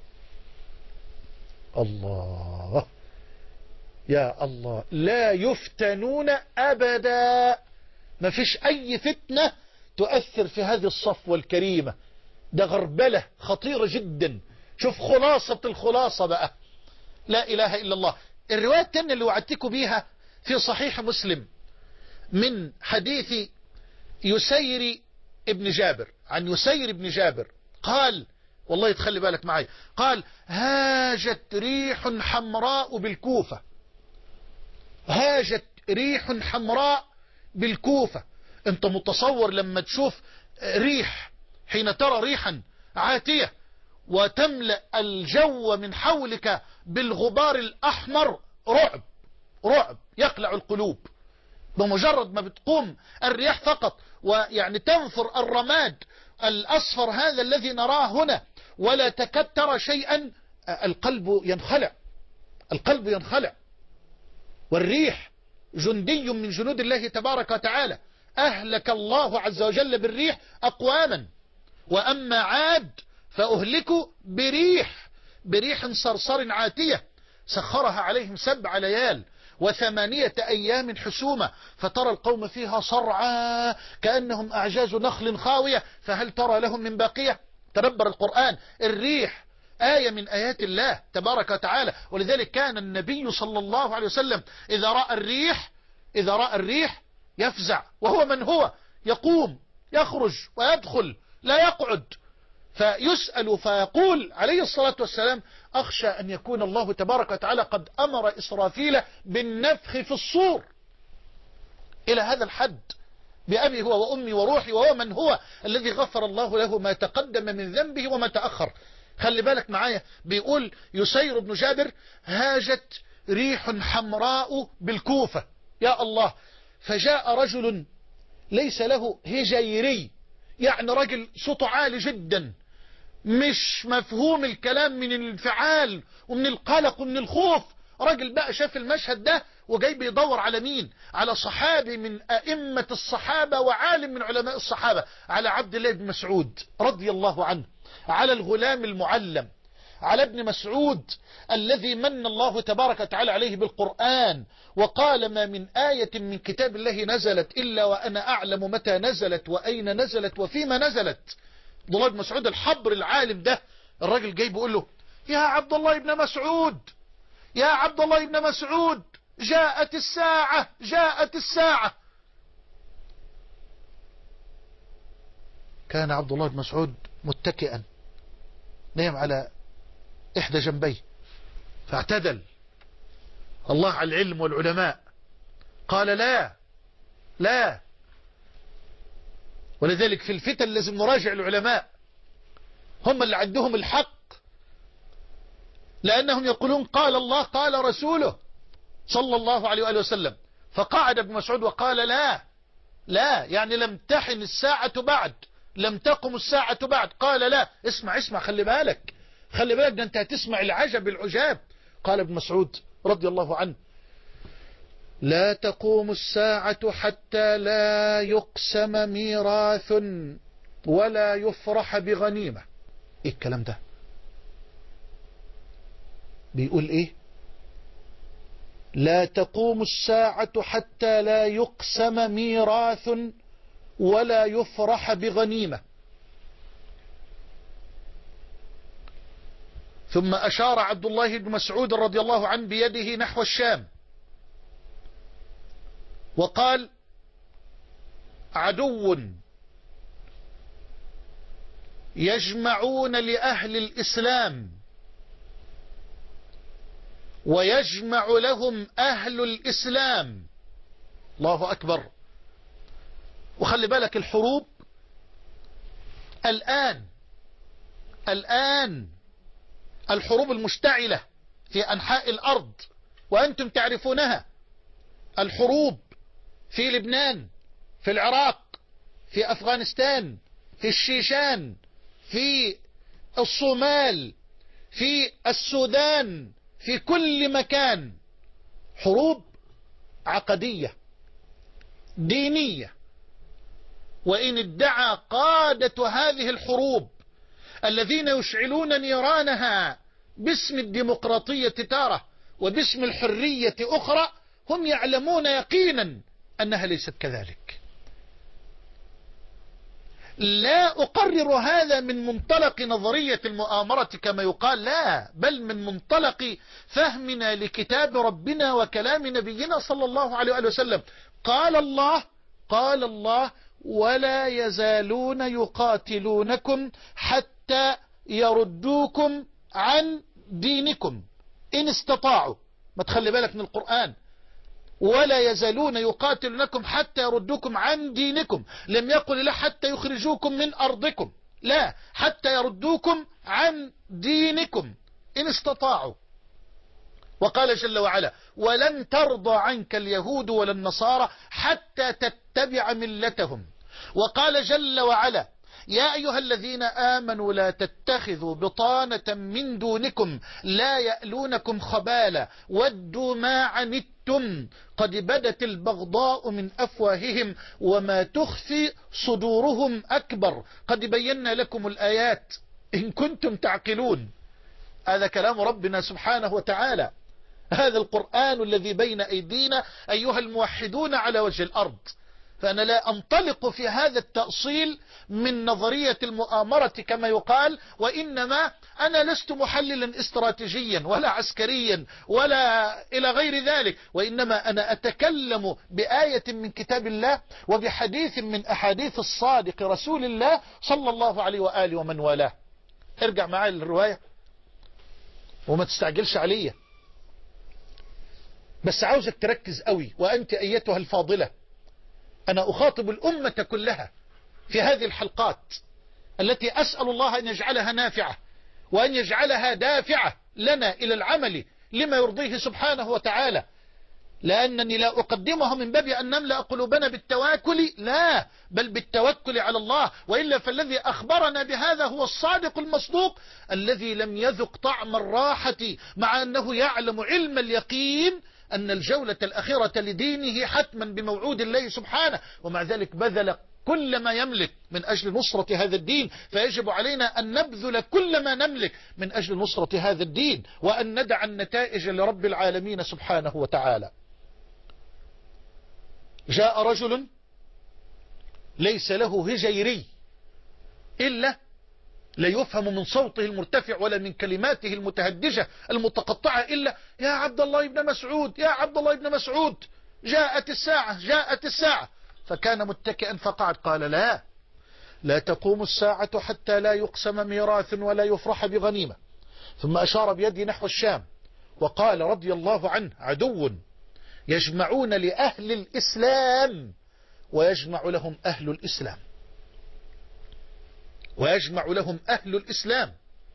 الله يا الله. لا يفتنون أبدا. ما فيش أي فتنة تؤثر في هذه الصفوة الكريمة. ده غربلة خطيرة جدا. شوف خلاصة الخلاصة بقى. لا إله إلا الله. الرواية التانية اللي وعدتكم بيها في صحيح مسلم من حديث يسير ابن جابر، عن يسير ابن جابر قال، والله تخلي بالك معي، قال هاجت ريح حمراء بالكوفة. هاجت ريح حمراء بالكوفة. انت متصور لما تشوف ريح، حين ترى ريحا عاتية وتملأ الجو من حولك بالغبار الأحمر، رعب رعب يقلع القلوب. بمجرد ما بتقوم الرياح فقط ويعني تنثر الرماد الأصفر هذا الذي نراه هنا ولا تكاد ترى شيئا، القلب ينخلع القلب ينخلع. والريح جندي من جنود الله تبارك وتعالى. أهلك الله عز وجل بالريح أقواما، وأما عاد فأهلكوا بريح. بريح صرصر عاتية سخرها عليهم سبع ليال وثمانية أيام حسومة فترى القوم فيها صرعى كأنهم أعجاز نخل خاوية فهل ترى لهم من باقية. تدبر القرآن، الريح آية من آيات الله تبارك وتعالى، ولذلك كان النبي صلى الله عليه وسلم إذا رأى الريح إذا رأى الريح يفزع، وهو من هو يقوم يخرج ويدخل لا يقعد، فيسأل فيقول عليه الصلاة والسلام أخشى أن يكون الله تبارك وتعالى قد أمر إسرافيل بالنفخ في الصور. إلى هذا الحد، بأبي هو وأمي وروحي، وهو من هو الذي غفر الله له ما تقدم من ذنبه وما تأخر. خلي بالك معايا، بيقول يسير بن جابر هاجت ريح حمراء بالكوفة، يا الله، فجاء رجل ليس له هجيري، يعني رجل صوته عالي جدا مش مفهوم الكلام من الانفعال ومن القلق ومن الخوف، راجل بقى شاف المشهد ده وجاي بيدور على مين؟ على صحابي من أئمة الصحابة وعالم من علماء الصحابة، على عبد الله بن مسعود رضي الله عنه، على الغلام المعلم، على ابن مسعود الذي من الله تبارك وتعالى عليه بالقرآن وقال ما من آية من كتاب الله نزلت إلا وأنا أعلم متى نزلت وأين نزلت وفيما نزلت. عبد الله بن مسعود الحبر العالم ده، الراجل جاي بيقول له يا عبد الله بن مسعود، يا عبد الله بن مسعود، جاءت الساعة جاءت الساعة. كان عبد الله بن مسعود متكئا نام على إحدى جنبيه فاعتدل. الله على العلم والعلماء قال لا لا، ولذلك في الفتن لازم نراجع العلماء، هم اللي عندهم الحق، لأنهم يقولون قال الله قال رسوله صلى الله عليه وآله وسلم. فقعد ابن مسعود وقال لا لا، يعني لم تحن الساعة بعد، لم تقم الساعة بعد. قال لا، اسمع اسمع، خلي بالك خلي بالك، ده انت هتسمع العجب العجاب. قال ابن مسعود رضي الله عنه لا تقوم الساعة حتى لا يقسم ميراث ولا يفرح بغنيمة. ايه الكلام ده؟ بيقول ايه؟ لا تقوم الساعة حتى لا يقسم ميراث ولا يفرح بغنيمة. ثم أشار عبد الله بن مسعود رضي الله عنه بيده نحو الشام وقال عدو يجمعون لأهل الإسلام ويجمع لهم أهل الإسلام. الله أكبر. وخلي بالك الحروب الآن الآن الحروب المشتعلة في أنحاء الأرض وأنتم تعرفونها، الحروب في لبنان، في العراق، في أفغانستان، في الشيشان، في الصومال، في السودان، في كل مكان حروب عقدية دينية. وإن ادعى قادة هذه الحروب الذين يشعلون نيرانها باسم الديمقراطية تارة وباسم الحرية أخرى، هم يعلمون يقينا أنها ليست كذلك. لا أقرر هذا من منطلق نظرية المؤامرة كما يقال، لا، بل من منطلق فهمنا لكتاب ربنا وكلام نبينا صلى الله عليه وسلم. قال الله قال الله ولا يزالون يقاتلونكم حتى يردوكم عن دينكم إن استطاعوا. ما تخلي بالك من القرآن، ولا يزالون يقاتلونكم حتى يردوكم عن دينكم، لم يقل لا حتى يخرجوكم من أرضكم، لا، حتى يردوكم عن دينكم إن استطاعوا. وقال جل وعلا ولن ترضى عنك اليهود ولا النصارى حتى تتبع ملتهم. وقال جل وعلا يا أيها الذين آمنوا لا تتخذوا بطانة من دونكم لا يألونكم خبالا ودوا ما عنتم قد بدت البغضاء من أفواههم وما تخفي صدورهم أكبر قد بينا لكم الآيات إن كنتم تعقلون. هذا كلام ربنا سبحانه وتعالى، هذا القرآن الذي بين أيدينا أيها الموحدون على وجه الأرض. فأنا لا أنطلق في هذا التأصيل من نظرية المؤامرة كما يقال، وإنما أنا لست محللا استراتيجيا ولا عسكريا ولا إلى غير ذلك، وإنما أنا أتكلم بآية من كتاب الله وبحديث من أحاديث الصادق رسول الله صلى الله عليه وآله ومن والاه. ارجع معي للرواية وما تستعجلش عليا، بس عاوزك تركز قوي. وأنت أيتها الفاضلة، أنا أخاطب الأمة كلها في هذه الحلقات التي أسأل الله أن يجعلها نافعة وأن يجعلها دافعة لنا إلى العمل لما يرضيه سبحانه وتعالى، لأنني لا أقدمها من باب أن نملأ قلوبنا بالتواكل، لا، بل بالتوكل على الله. وإلا فالذي أخبرنا بهذا هو الصادق المصدوق الذي لم يذق طعم الراحة، مع أنه يعلم علم اليقين أن الجولة الأخيرة لدينه حتما بموعود الله سبحانه، ومع ذلك بذل كل ما يملك من أجل نصرة هذا الدين. فيجب علينا أن نبذل كل ما نملك من أجل نصرة هذا الدين، وأن ندع النتائج لرب العالمين سبحانه وتعالى. جاء رجل ليس له هجيري إلا لا يفهم من صوته المرتفع ولا من كلماته المتهدجة المتقطعة إلا يا عبد الله بن مسعود، يا عبد الله بن مسعود، جاءت الساعة، جاءت الساعة. فكان متكئا فقعد. قال لا لا تقوم الساعة حتى لا يقسم ميراث ولا يفرح بغنيمة. ثم أشار بيده نحو الشام وقال رضي الله عنه: عدو يجمعون لأهل الإسلام ويجمع لهم أهل الإسلام، ويجمع لهم أهل الإسلام.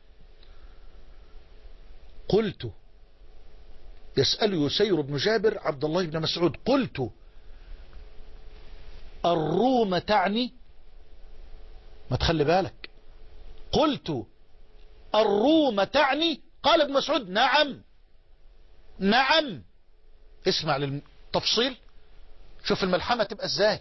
قلت، يسأل يسير بن جابر عبد الله بن مسعود، قلت الروم تعني؟ ما تخلي بالك، قلت الروم تعني؟ قال ابن مسعود: نعم نعم. اسمع للتفصيل، شوف الملحمة تبقى ازاي.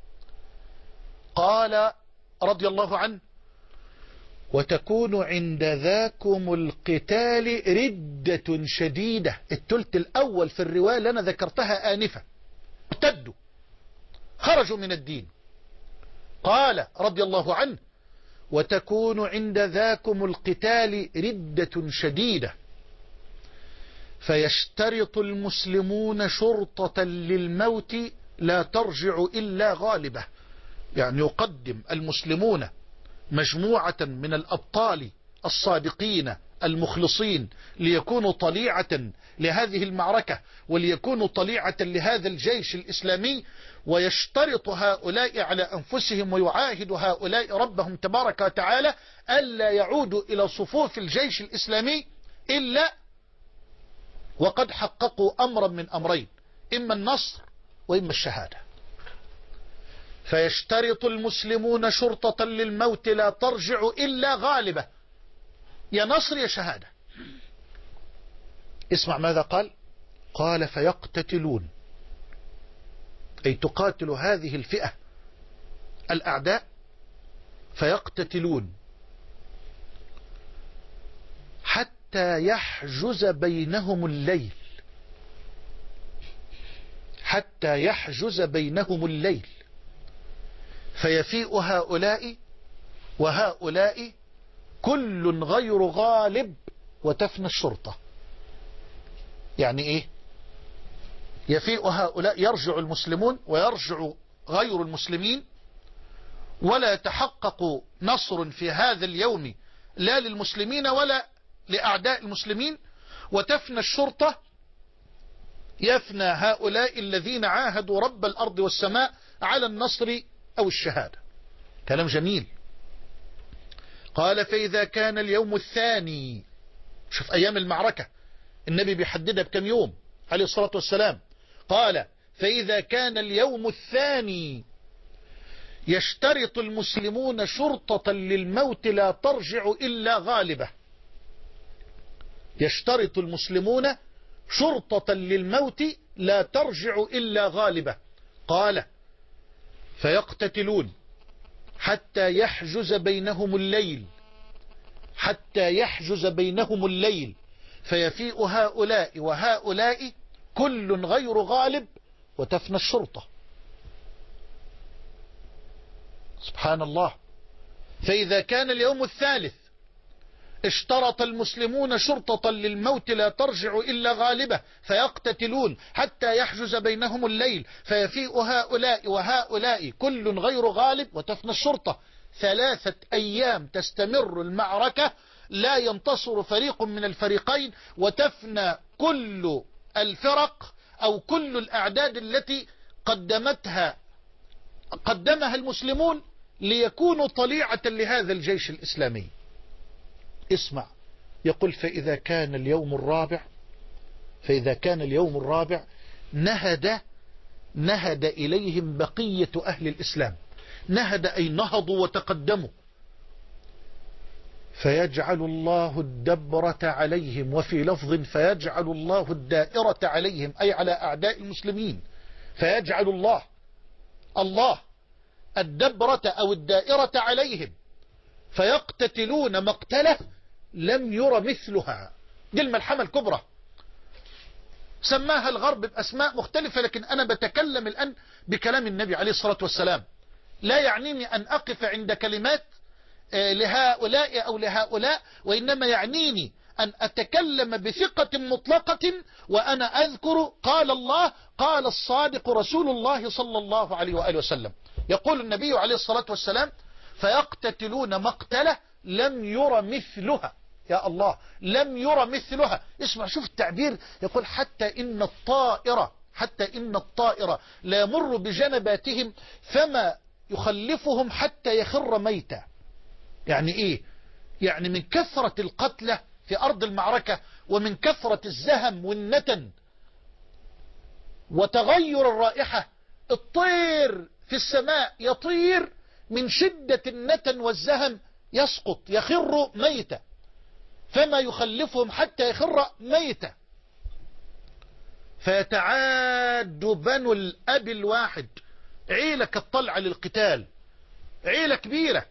قال رضي الله عنه: وتكون عند ذاكم القتال ردة شديدة. الثلث الأول في الرواية اللي أنا ذكرتها آنفة ارتدوا، خرجوا من الدين. قال رضي الله عنه: وتكون عند ذاكم القتال ردة شديدة فيشترط المسلمون شرطة للموت لا ترجع إلا غالبة. يعني يقدم المسلمون مجموعة من الأبطال الصادقين المخلصين ليكونوا طليعة لهذه المعركة وليكونوا طليعة لهذا الجيش الإسلامي، ويشترط هؤلاء على أنفسهم ويعاهد هؤلاء ربهم تبارك وتعالى ألا يعودوا إلى صفوف الجيش الإسلامي إلا وقد حققوا أمرا من أمرين: إما النصر وإما الشهادة. فيشترط المسلمون شرطة للموت لا ترجع إلا غالبة، يا نصر يا شهادة. اسمع ماذا قال. قال: فيقتتلون، أي تقاتل هذه الفئة الأعداء، فيقتتلون حتى يحجز بينهم الليل، حتى يحجز بينهم الليل، فيفيء هؤلاء وهؤلاء كل غير غالب وتفنى الشرطة. يعني ايه؟ يفيء هؤلاء، يرجع المسلمون ويرجع غير المسلمين، ولا يتحقق نصر في هذا اليوم لا للمسلمين ولا لأعداء المسلمين، وتفنى الشرطة، يفنى هؤلاء الذين عاهدوا رب الأرض والسماء على النصر أو الشهادة. كلام جميل. قال: فإذا كان اليوم الثاني، شوف أيام المعركة النبي بيحددها بكم يوم عليه الصلاة والسلام. قال: فإذا كان اليوم الثاني يشترط المسلمون شرطة للموت لا ترجع إلا غالبة. يشترط المسلمون شرطة للموت لا ترجع إلا غالبة. قال: فيقتتلون حتى يحجز بينهم الليل، حتى يحجز بينهم الليل فيفيء هؤلاء وهؤلاء كل غير غالب وتفنى الشرطة. سبحان الله. فإذا كان اليوم الثالث اشترط المسلمون شرطة للموت لا ترجع إلا غالبة فيقتتلون حتى يحجز بينهم الليل فيفيء هؤلاء وهؤلاء كل غير غالب وتفنى الشرطة. ثلاثة أيام تستمر المعركة لا ينتصر فريق من الفريقين وتفنى كل الفرق أو كل الأعداد التي قدمتها قدمها المسلمون ليكونوا طليعة لهذا الجيش الإسلامي. اسمع، يقول فإذا كان اليوم الرابع فإذا كان اليوم الرابع نهد نهد إليهم بقية أهل الإسلام. نهد أي نهضوا وتقدموا. فيجعل الله الدبرة عليهم، وفي لفظ فيجعل الله الدائرة عليهم أي على أعداء المسلمين. فيجعل الله الله الدبرة أو الدائرة عليهم فيقتتلون مقتله لم ير مثلها. دي الملحمة الكبرى. سماها الغرب بأسماء مختلفة، لكن أنا بتكلم الآن بكلام النبي عليه الصلاة والسلام. لا يعنيني أن أقف عند كلمات لهؤلاء أو لهؤلاء، وإنما يعنيني أن أتكلم بثقة مطلقة وأنا أذكر قال الله قال الصادق رسول الله صلى الله عليه وآله وسلم. يقول النبي عليه الصلاة والسلام فيقتتلون مقتله لم ير مثلها. يا الله، لم ير مثلها. اسمع، شوف التعبير، يقول حتى إن الطائرة حتى إن الطائرة لا يمر بجنباتهم فما يخلفهم حتى يخر ميتا. يعني إيه؟ يعني من كثرة القتلى في أرض المعركة ومن كثرة الزهم والنتن وتغير الرائحة، الطير في السماء يطير من شدة النتن والزهم يسقط يخر ميتا، فما يخلفهم حتى يخر ميتا. فيتعاد بنو الأب الواحد، عيلة كالطلعة للقتال، عيلة كبيرة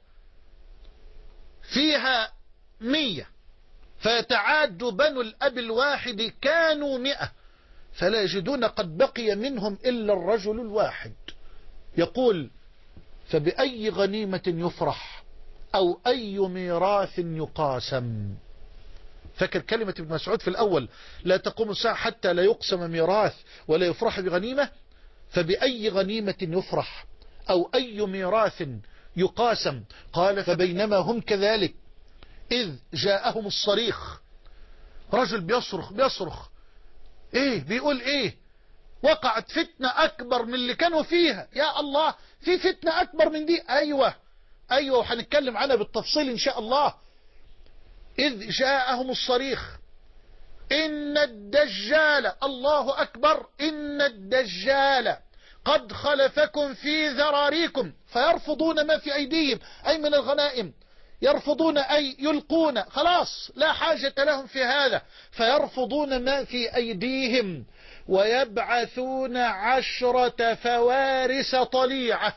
فيها مية، فيتعاد بنو الأب الواحد كانوا مئة فلا يجدون قد بقي منهم إلا الرجل الواحد. يقول فبأي غنيمة يفرح أو أي ميراث يقاسم. فاكر كلمة ابن مسعود في الأول لا تقوم الساعة حتى لا يقسم ميراث ولا يفرح بغنيمة. فبأي غنيمة يفرح أو أي ميراث يقاسم. قال فبينما هم كذلك إذ جاءهم الصريخ. رجل بيصرخ بيصرخ إيه بيقول إيه؟ وقعت فتنة أكبر من اللي كانوا فيها. يا الله، في فتنة أكبر من دي؟ أيوة أيوة، وحنتكلم عنها بالتفصيل إن شاء الله. إذ جاءهم الصريخ إن الدجال، الله أكبر، إن الدجال قد خلفكم في ذراريكم. فيرفضون ما في أيديهم أي من الغنائم، يرفضون أي يلقون، خلاص لا حاجة لهم في هذا. فيرفضون ما في أيديهم ويبعثون عشرة فوارس طليعة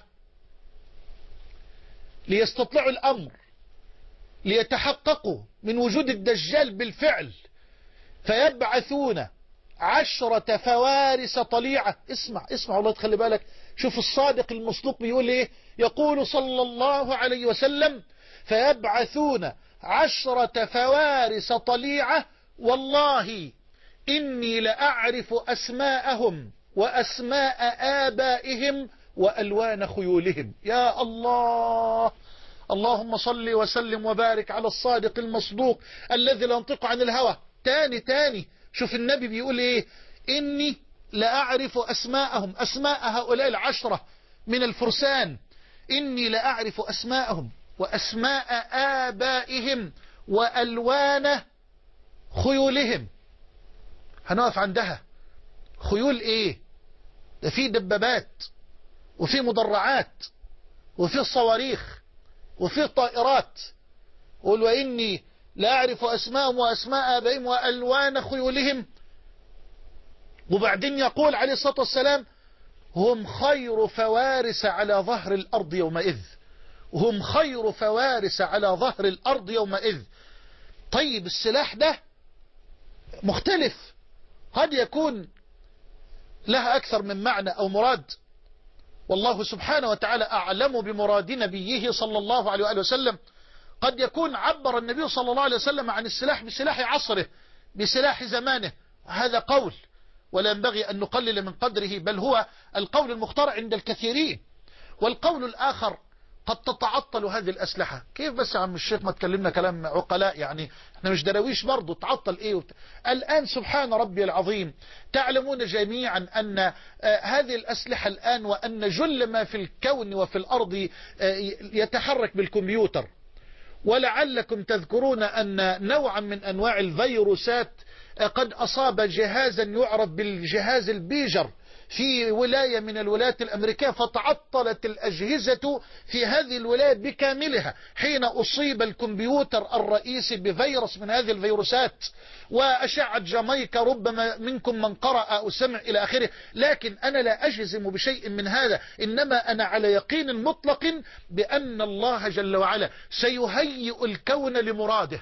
ليستطلعوا الأمر، ليتحققوا من وجود الدجال بالفعل. فيبعثون عشرة فوارس طليعة. اسمع اسمع والله تخلي بالك. شوف الصادق المصدوق بيقول ايه. يقول صلى الله عليه وسلم فيبعثون عشرة فوارس طليعة والله إني لأعرف أسماءهم وأسماء آبائهم وألوان خيولهم. يا الله، اللهم صل وسلم وبارك على الصادق المصدوق الذي لا ينطق عن الهوى. تاني تاني، شوف النبي بيقول ايه. إني لأعرف أسماءهم، أسماء هؤلاء العشرة من الفرسان. إني لأعرف أسماءهم وأسماء آبائهم وألوان خيولهم. هنقف عندها. خيول ايه؟ ده في دبابات وفي مدرعات وفي صواريخ وفي طائرات. قل وإني لا أعرف أسماءهم وأسماء آبائهم وألوان خيولهم. وبعدين يقول عليه الصلاة والسلام هم خير فوارس على ظهر الأرض يومئذ. هم خير فوارس على ظهر الأرض يومئذ. طيب السلاح ده مختلف، قد يكون لها أكثر من معنى أو مراد، والله سبحانه وتعالى أعلم بمراد نبيه صلى الله عليه وآله وسلم. قد يكون عبر النبي صلى الله عليه وسلم عن السلاح بسلاح عصره، بسلاح زمانه، هذا قول ولا ينبغي أن نقلل من قدره، بل هو القول المختار عند الكثيرين. والقول الآخر قد تتعطل هذه الأسلحة. كيف بس يا عم الشيخ ما تكلمنا كلام عقلاء؟ يعني احنا مش درويش برضو، تعطل ايه وت... الآن سبحان ربي العظيم تعلمون جميعا أن آه هذه الأسلحة الآن، وأن جل ما في الكون وفي الأرض آه يتحرك بالكمبيوتر. ولعلكم تذكرون أن نوعا من أنواع الفيروسات قد أصاب جهازا يعرف بالجهاز البيجر في ولاية من الولايات الأمريكية، فتعطلت الأجهزة في هذه الولاية بكاملها حين أصيب الكمبيوتر الرئيسي بفيروس من هذه الفيروسات. وأشعة جامايكا ربما منكم من قرأ أو سمع إلى آخره، لكن أنا لا أجزم بشيء من هذا، إنما أنا على يقين مطلق بأن الله جل وعلا سيهيئ الكون لمراده،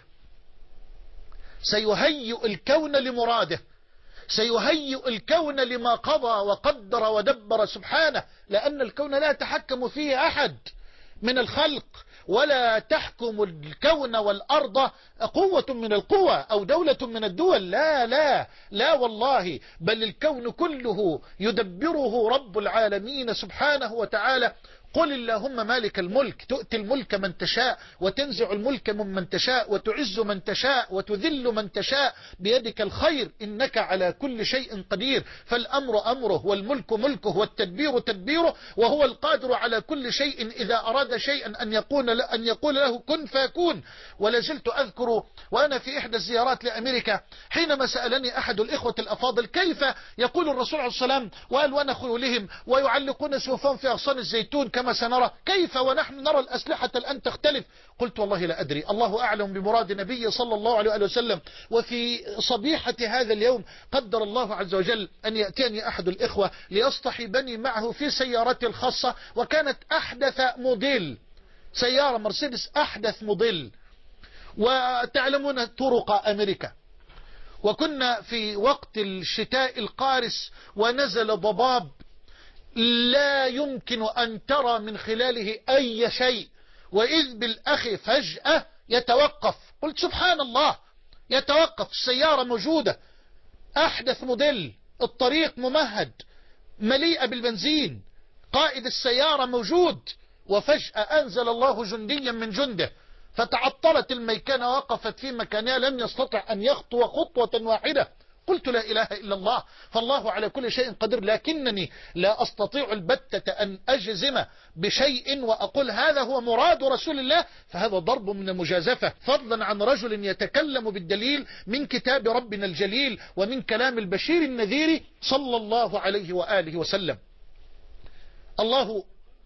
سيهيئ الكون لمراده، سيهيئ الكون لما قضى وقدر ودبر سبحانه، لأن الكون لا يتحكم فيه أحد من الخلق، ولا تحكم الكون والأرض قوة من القوى أو دولة من الدول، لا لا لا والله، بل الكون كله يدبره رب العالمين سبحانه وتعالى. قل اللهم مالك الملك تؤتي الملك من تشاء وتنزع الملك ممن تشاء وتعز من تشاء وتذل من تشاء بيدك الخير إنك على كل شيء قدير. فالأمر أمره والملك ملكه والتدبير تدبيره، وهو القادر على كل شيء إذا أراد شيئا أن يقول أن يقول له كن فيكون. ولازلت أذكر وأنا في إحدى الزيارات لأمريكا حينما سألني أحد الإخوة الأفاضل كيف يقول الرسول عليه الصلاة والسلام وألوان خيولهم ويعلقون سيوفهم في أغصان الزيتون كما سنرى، كيف ونحن نرى الأسلحة الآن تختلف؟ قلت والله لا أدري، الله أعلم بمراد نبيه صلى الله عليه وسلم. وفي صبيحة هذا اليوم قدر الله عز وجل أن يأتيني أحد الإخوة ليصطحبني معه في سيارتي الخاصة، وكانت أحدث موديل، سيارة مرسيدس أحدث موديل، وتعلمون طرق أمريكا. وكنا في وقت الشتاء القارس ونزل ضباب لا يمكن أن ترى من خلاله أي شيء، وإذ بالأخ فجأة يتوقف. قلت سبحان الله، يتوقف، السيارة موجودة أحدث موديل، الطريق ممهد مليئة بالبنزين، قائد السيارة موجود، وفجأة أنزل الله جنديا من جنده فتعطلت الميكنة وقفت في مكانها، لم يستطع أن يخطو خطوة واحدة. قلت لا إله إلا الله، فالله على كل شيء قدير، لكنني لا أستطيع البتة أن أجزم بشيء وأقول هذا هو مراد رسول الله، فهذا ضرب من المجازفة، فضلا عن رجل يتكلم بالدليل من كتاب ربنا الجليل ومن كلام البشير النذير صلى الله عليه وآله وسلم. الله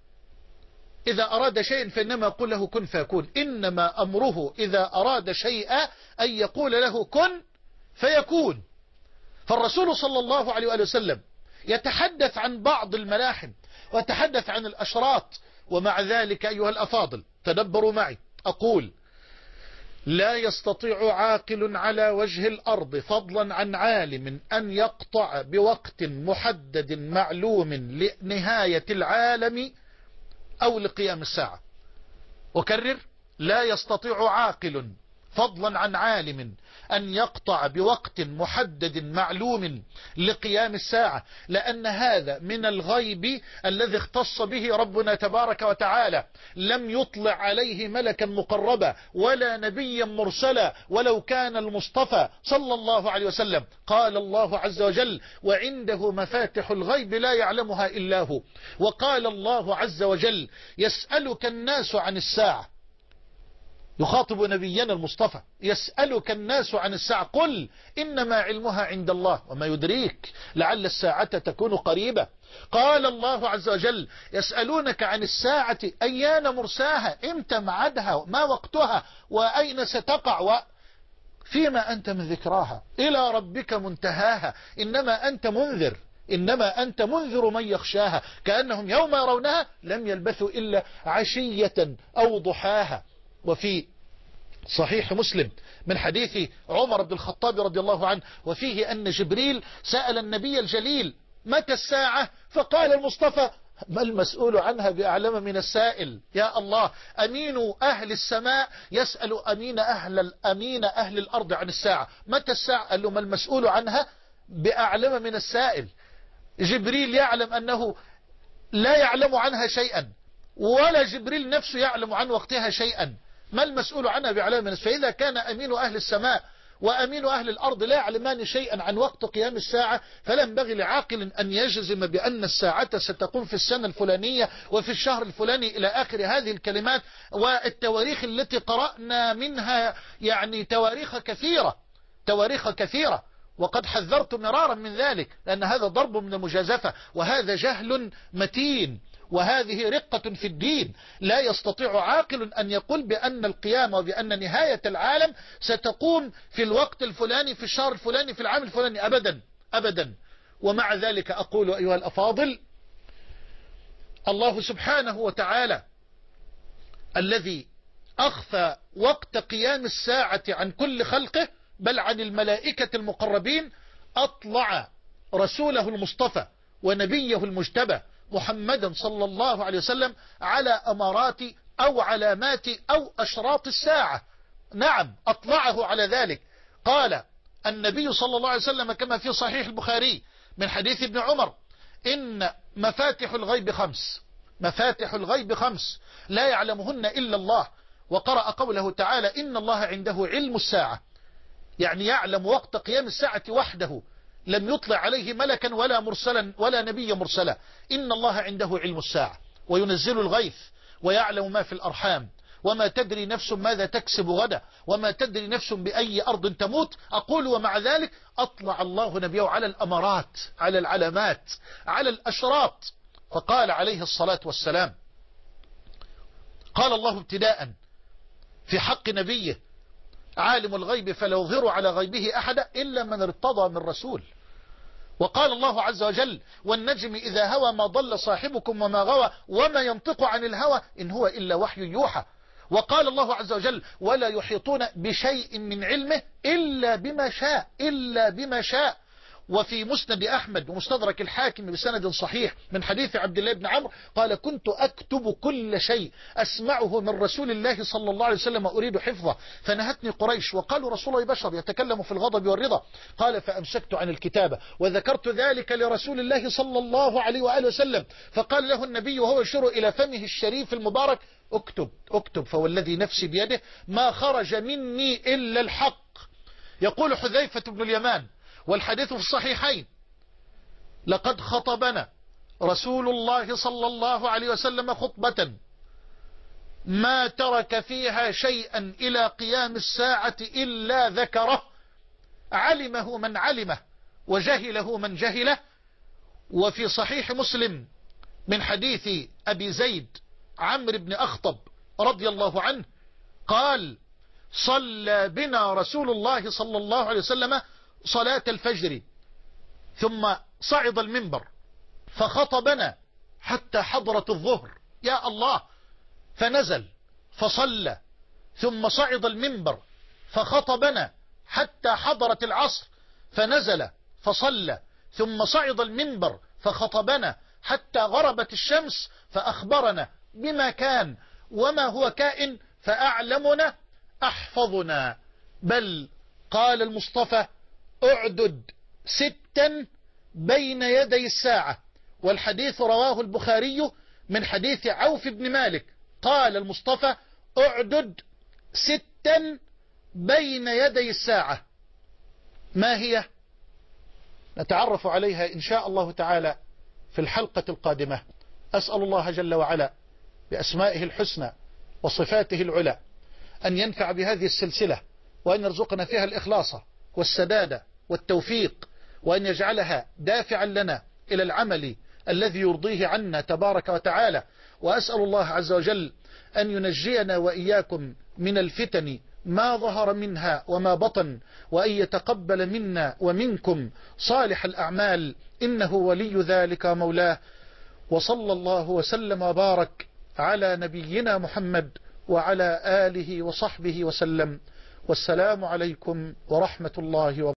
إذا أراد شيئا فإنما يقول له كن فيكون، إنما أمره إذا أراد شيئا أن يقول له كن فيكون. فالرسول صلى الله عليه وآله وسلم يتحدث عن بعض الملاحم ويتحدث عن الأشراط، ومع ذلك أيها الأفاضل تدبروا معي، أقول لا يستطيع عاقل على وجه الأرض فضلا عن عالم أن يقطع بوقت محدد معلوم لنهاية العالم أو لقيام الساعة. أكرر، لا يستطيع عاقل فضلا عن عالم أن يقطع بوقت محدد معلوم لقيام الساعة، لأن هذا من الغيب الذي اختص به ربنا تبارك وتعالى، لم يطلع عليه ملكا مقربا ولا نبيا مرسلا ولو كان المصطفى صلى الله عليه وسلم. قال الله عز وجل وعنده مفاتح الغيب لا يعلمها إلا هو. وقال الله عز وجل يسألك الناس عن الساعة، يخاطب نبينا المصطفى، يسألك الناس عن الساعة قل إنما علمها عند الله وما يدريك لعل الساعة تكون قريبة. قال الله عز وجل يسألونك عن الساعة أيان مرساها، إمتى معدها، ما وقتها، وأين ستقع، وفيما أنت من ذكراها، إلى ربك منتهاها، إنما أنت منذر، إنما أنت منذر من يخشاها، كأنهم يوم يرونها لم يلبثوا إلا عشية أو ضحاها. وفي صحيح مسلم من حديث عمر بن الخطاب رضي الله عنه، وفيه أن جبريل سأل النبي الجليل متى الساعة؟ فقال المصطفى ما المسؤول عنها بأعلم من السائل. يا الله، أمين أهل السماء يسأل أمين أهل الأمين أهل الأرض عن الساعة، متى الساعة؟ قال له ما المسؤول عنها بأعلم من السائل. جبريل يعلم أنه لا يعلم عنها شيئا، ولا جبريل نفسه يعلم عن وقتها شيئا، ما المسؤول عنها بأعلم من السائل؟ فإذا كان أمين أهل السماء وأمين أهل الأرض لا يعلمان شيئا عن وقت قيام الساعة، فلا ينبغي لعاقل أن يجزم بأن الساعة ستقوم في السنة الفلانية وفي الشهر الفلاني إلى آخر هذه الكلمات والتواريخ التي قرأنا منها، يعني تواريخ كثيرة تواريخ كثيرة وقد حذرت مرارا من ذلك، لأن هذا ضرب من المجازفة، وهذا جهل متين، وهذه رقة في الدين. لا يستطيع عاقل أن يقول بأن القيامة وبأن نهاية العالم ستقوم في الوقت الفلاني في الشهر الفلاني في العام الفلاني، أبدا أبدا. ومع ذلك أقول أيها الأفاضل، الله سبحانه وتعالى الذي أخفى وقت قيام الساعة عن كل خلقه بل عن الملائكة المقربين، أطلع رسوله المصطفى ونبيه المجتبى محمدا صلى الله عليه وسلم على أمارات أو علامات أو أشراط الساعة. نعم، أطلعه على ذلك. قال النبي صلى الله عليه وسلم كما في صحيح البخاري من حديث ابن عمر: إن مفاتح الغيب خمس، مفاتح الغيب خمس لا يعلمهن إلا الله. وقرأ قوله تعالى: إن الله عنده علم الساعة، يعني يعلم وقت قيام الساعة وحده، لم يطلع عليه ملكا ولا مرسلا ولا نبي مرسلا. إن الله عنده علم الساعة وينزل الغيث ويعلم ما في الأرحام وما تدري نفس ماذا تكسب غدا وما تدري نفس بأي أرض تموت. أقول ومع ذلك أطلع الله نبيه على الأمارات، على العلامات، على الأشراط. فقال عليه الصلاة والسلام، قال الله ابتداء في حق نبيه: عالم الغيب فلا يظهر على غيبه أحدا إلا من ارتضى من رسول. وقال الله عز وجل: والنجم إذا هوى ما ضل صاحبكم وما غوى وما ينطق عن الهوى إن هو إلا وحي يوحى. وقال الله عز وجل: ولا يحيطون بشيء من علمه إلا بما شاء إلا بما شاء. وفي مسند أحمد ومستدرك الحاكم بسند صحيح من حديث عبد الله بن عمرو قال: كنت أكتب كل شيء أسمعه من رسول الله صلى الله عليه وسلم أريد حفظه، فنهتني قريش وقالوا: رسول الله بشر يتكلم في الغضب والرضا. قال: فأمسكت عن الكتابة وذكرت ذلك لرسول الله صلى الله عليه وآله وسلم، فقال له النبي وهو يشير إلى فمه الشريف المبارك: اكتب اكتب فوالذي نفسي بيده ما خرج مني إلا الحق. يقول حذيفة بن اليمان والحديث في الصحيحين: لقد خطبنا رسول الله صلى الله عليه وسلم خطبة ما ترك فيها شيئا إلى قيام الساعة إلا ذكره، علمه من علمه وجهله من جهله. وفي صحيح مسلم من حديث أبي زيد عمرو بن أخطب رضي الله عنه قال: صلى بنا رسول الله صلى الله عليه وسلم صلاة الفجر ثم صعد المنبر فخطبنا حتى حضرت الظهر، يا الله، فنزل فصلى ثم صعد المنبر فخطبنا حتى حضرت العصر فنزل فصلى ثم صعد المنبر فخطبنا حتى غربت الشمس فأخبرنا بما كان وما هو كائن فأعلمنا أحفظنا. بل قال المصطفى: اعدد ستا بين يدي الساعة. والحديث رواه البخاري من حديث عوف بن مالك قال المصطفى: اعدد ستا بين يدي الساعة. ما هي؟ نتعرف عليها إن شاء الله تعالى في الحلقة القادمة. أسأل الله جل وعلا بأسمائه الحسنى وصفاته العلى أن ينفع بهذه السلسلة، وأن يرزقنا فيها الإخلاص والسداد والتوفيق، وأن يجعلها دافعا لنا إلى العمل الذي يرضيه عنا تبارك وتعالى. وأسأل الله عز وجل أن ينجينا وإياكم من الفتن ما ظهر منها وما بطن، وأن يتقبل منا ومنكم صالح الأعمال، إنه ولي ذلك مولاه. وصلى الله وسلم وبارك على نبينا محمد وعلى آله وصحبه وسلم. والسلام عليكم ورحمة الله وبركاته.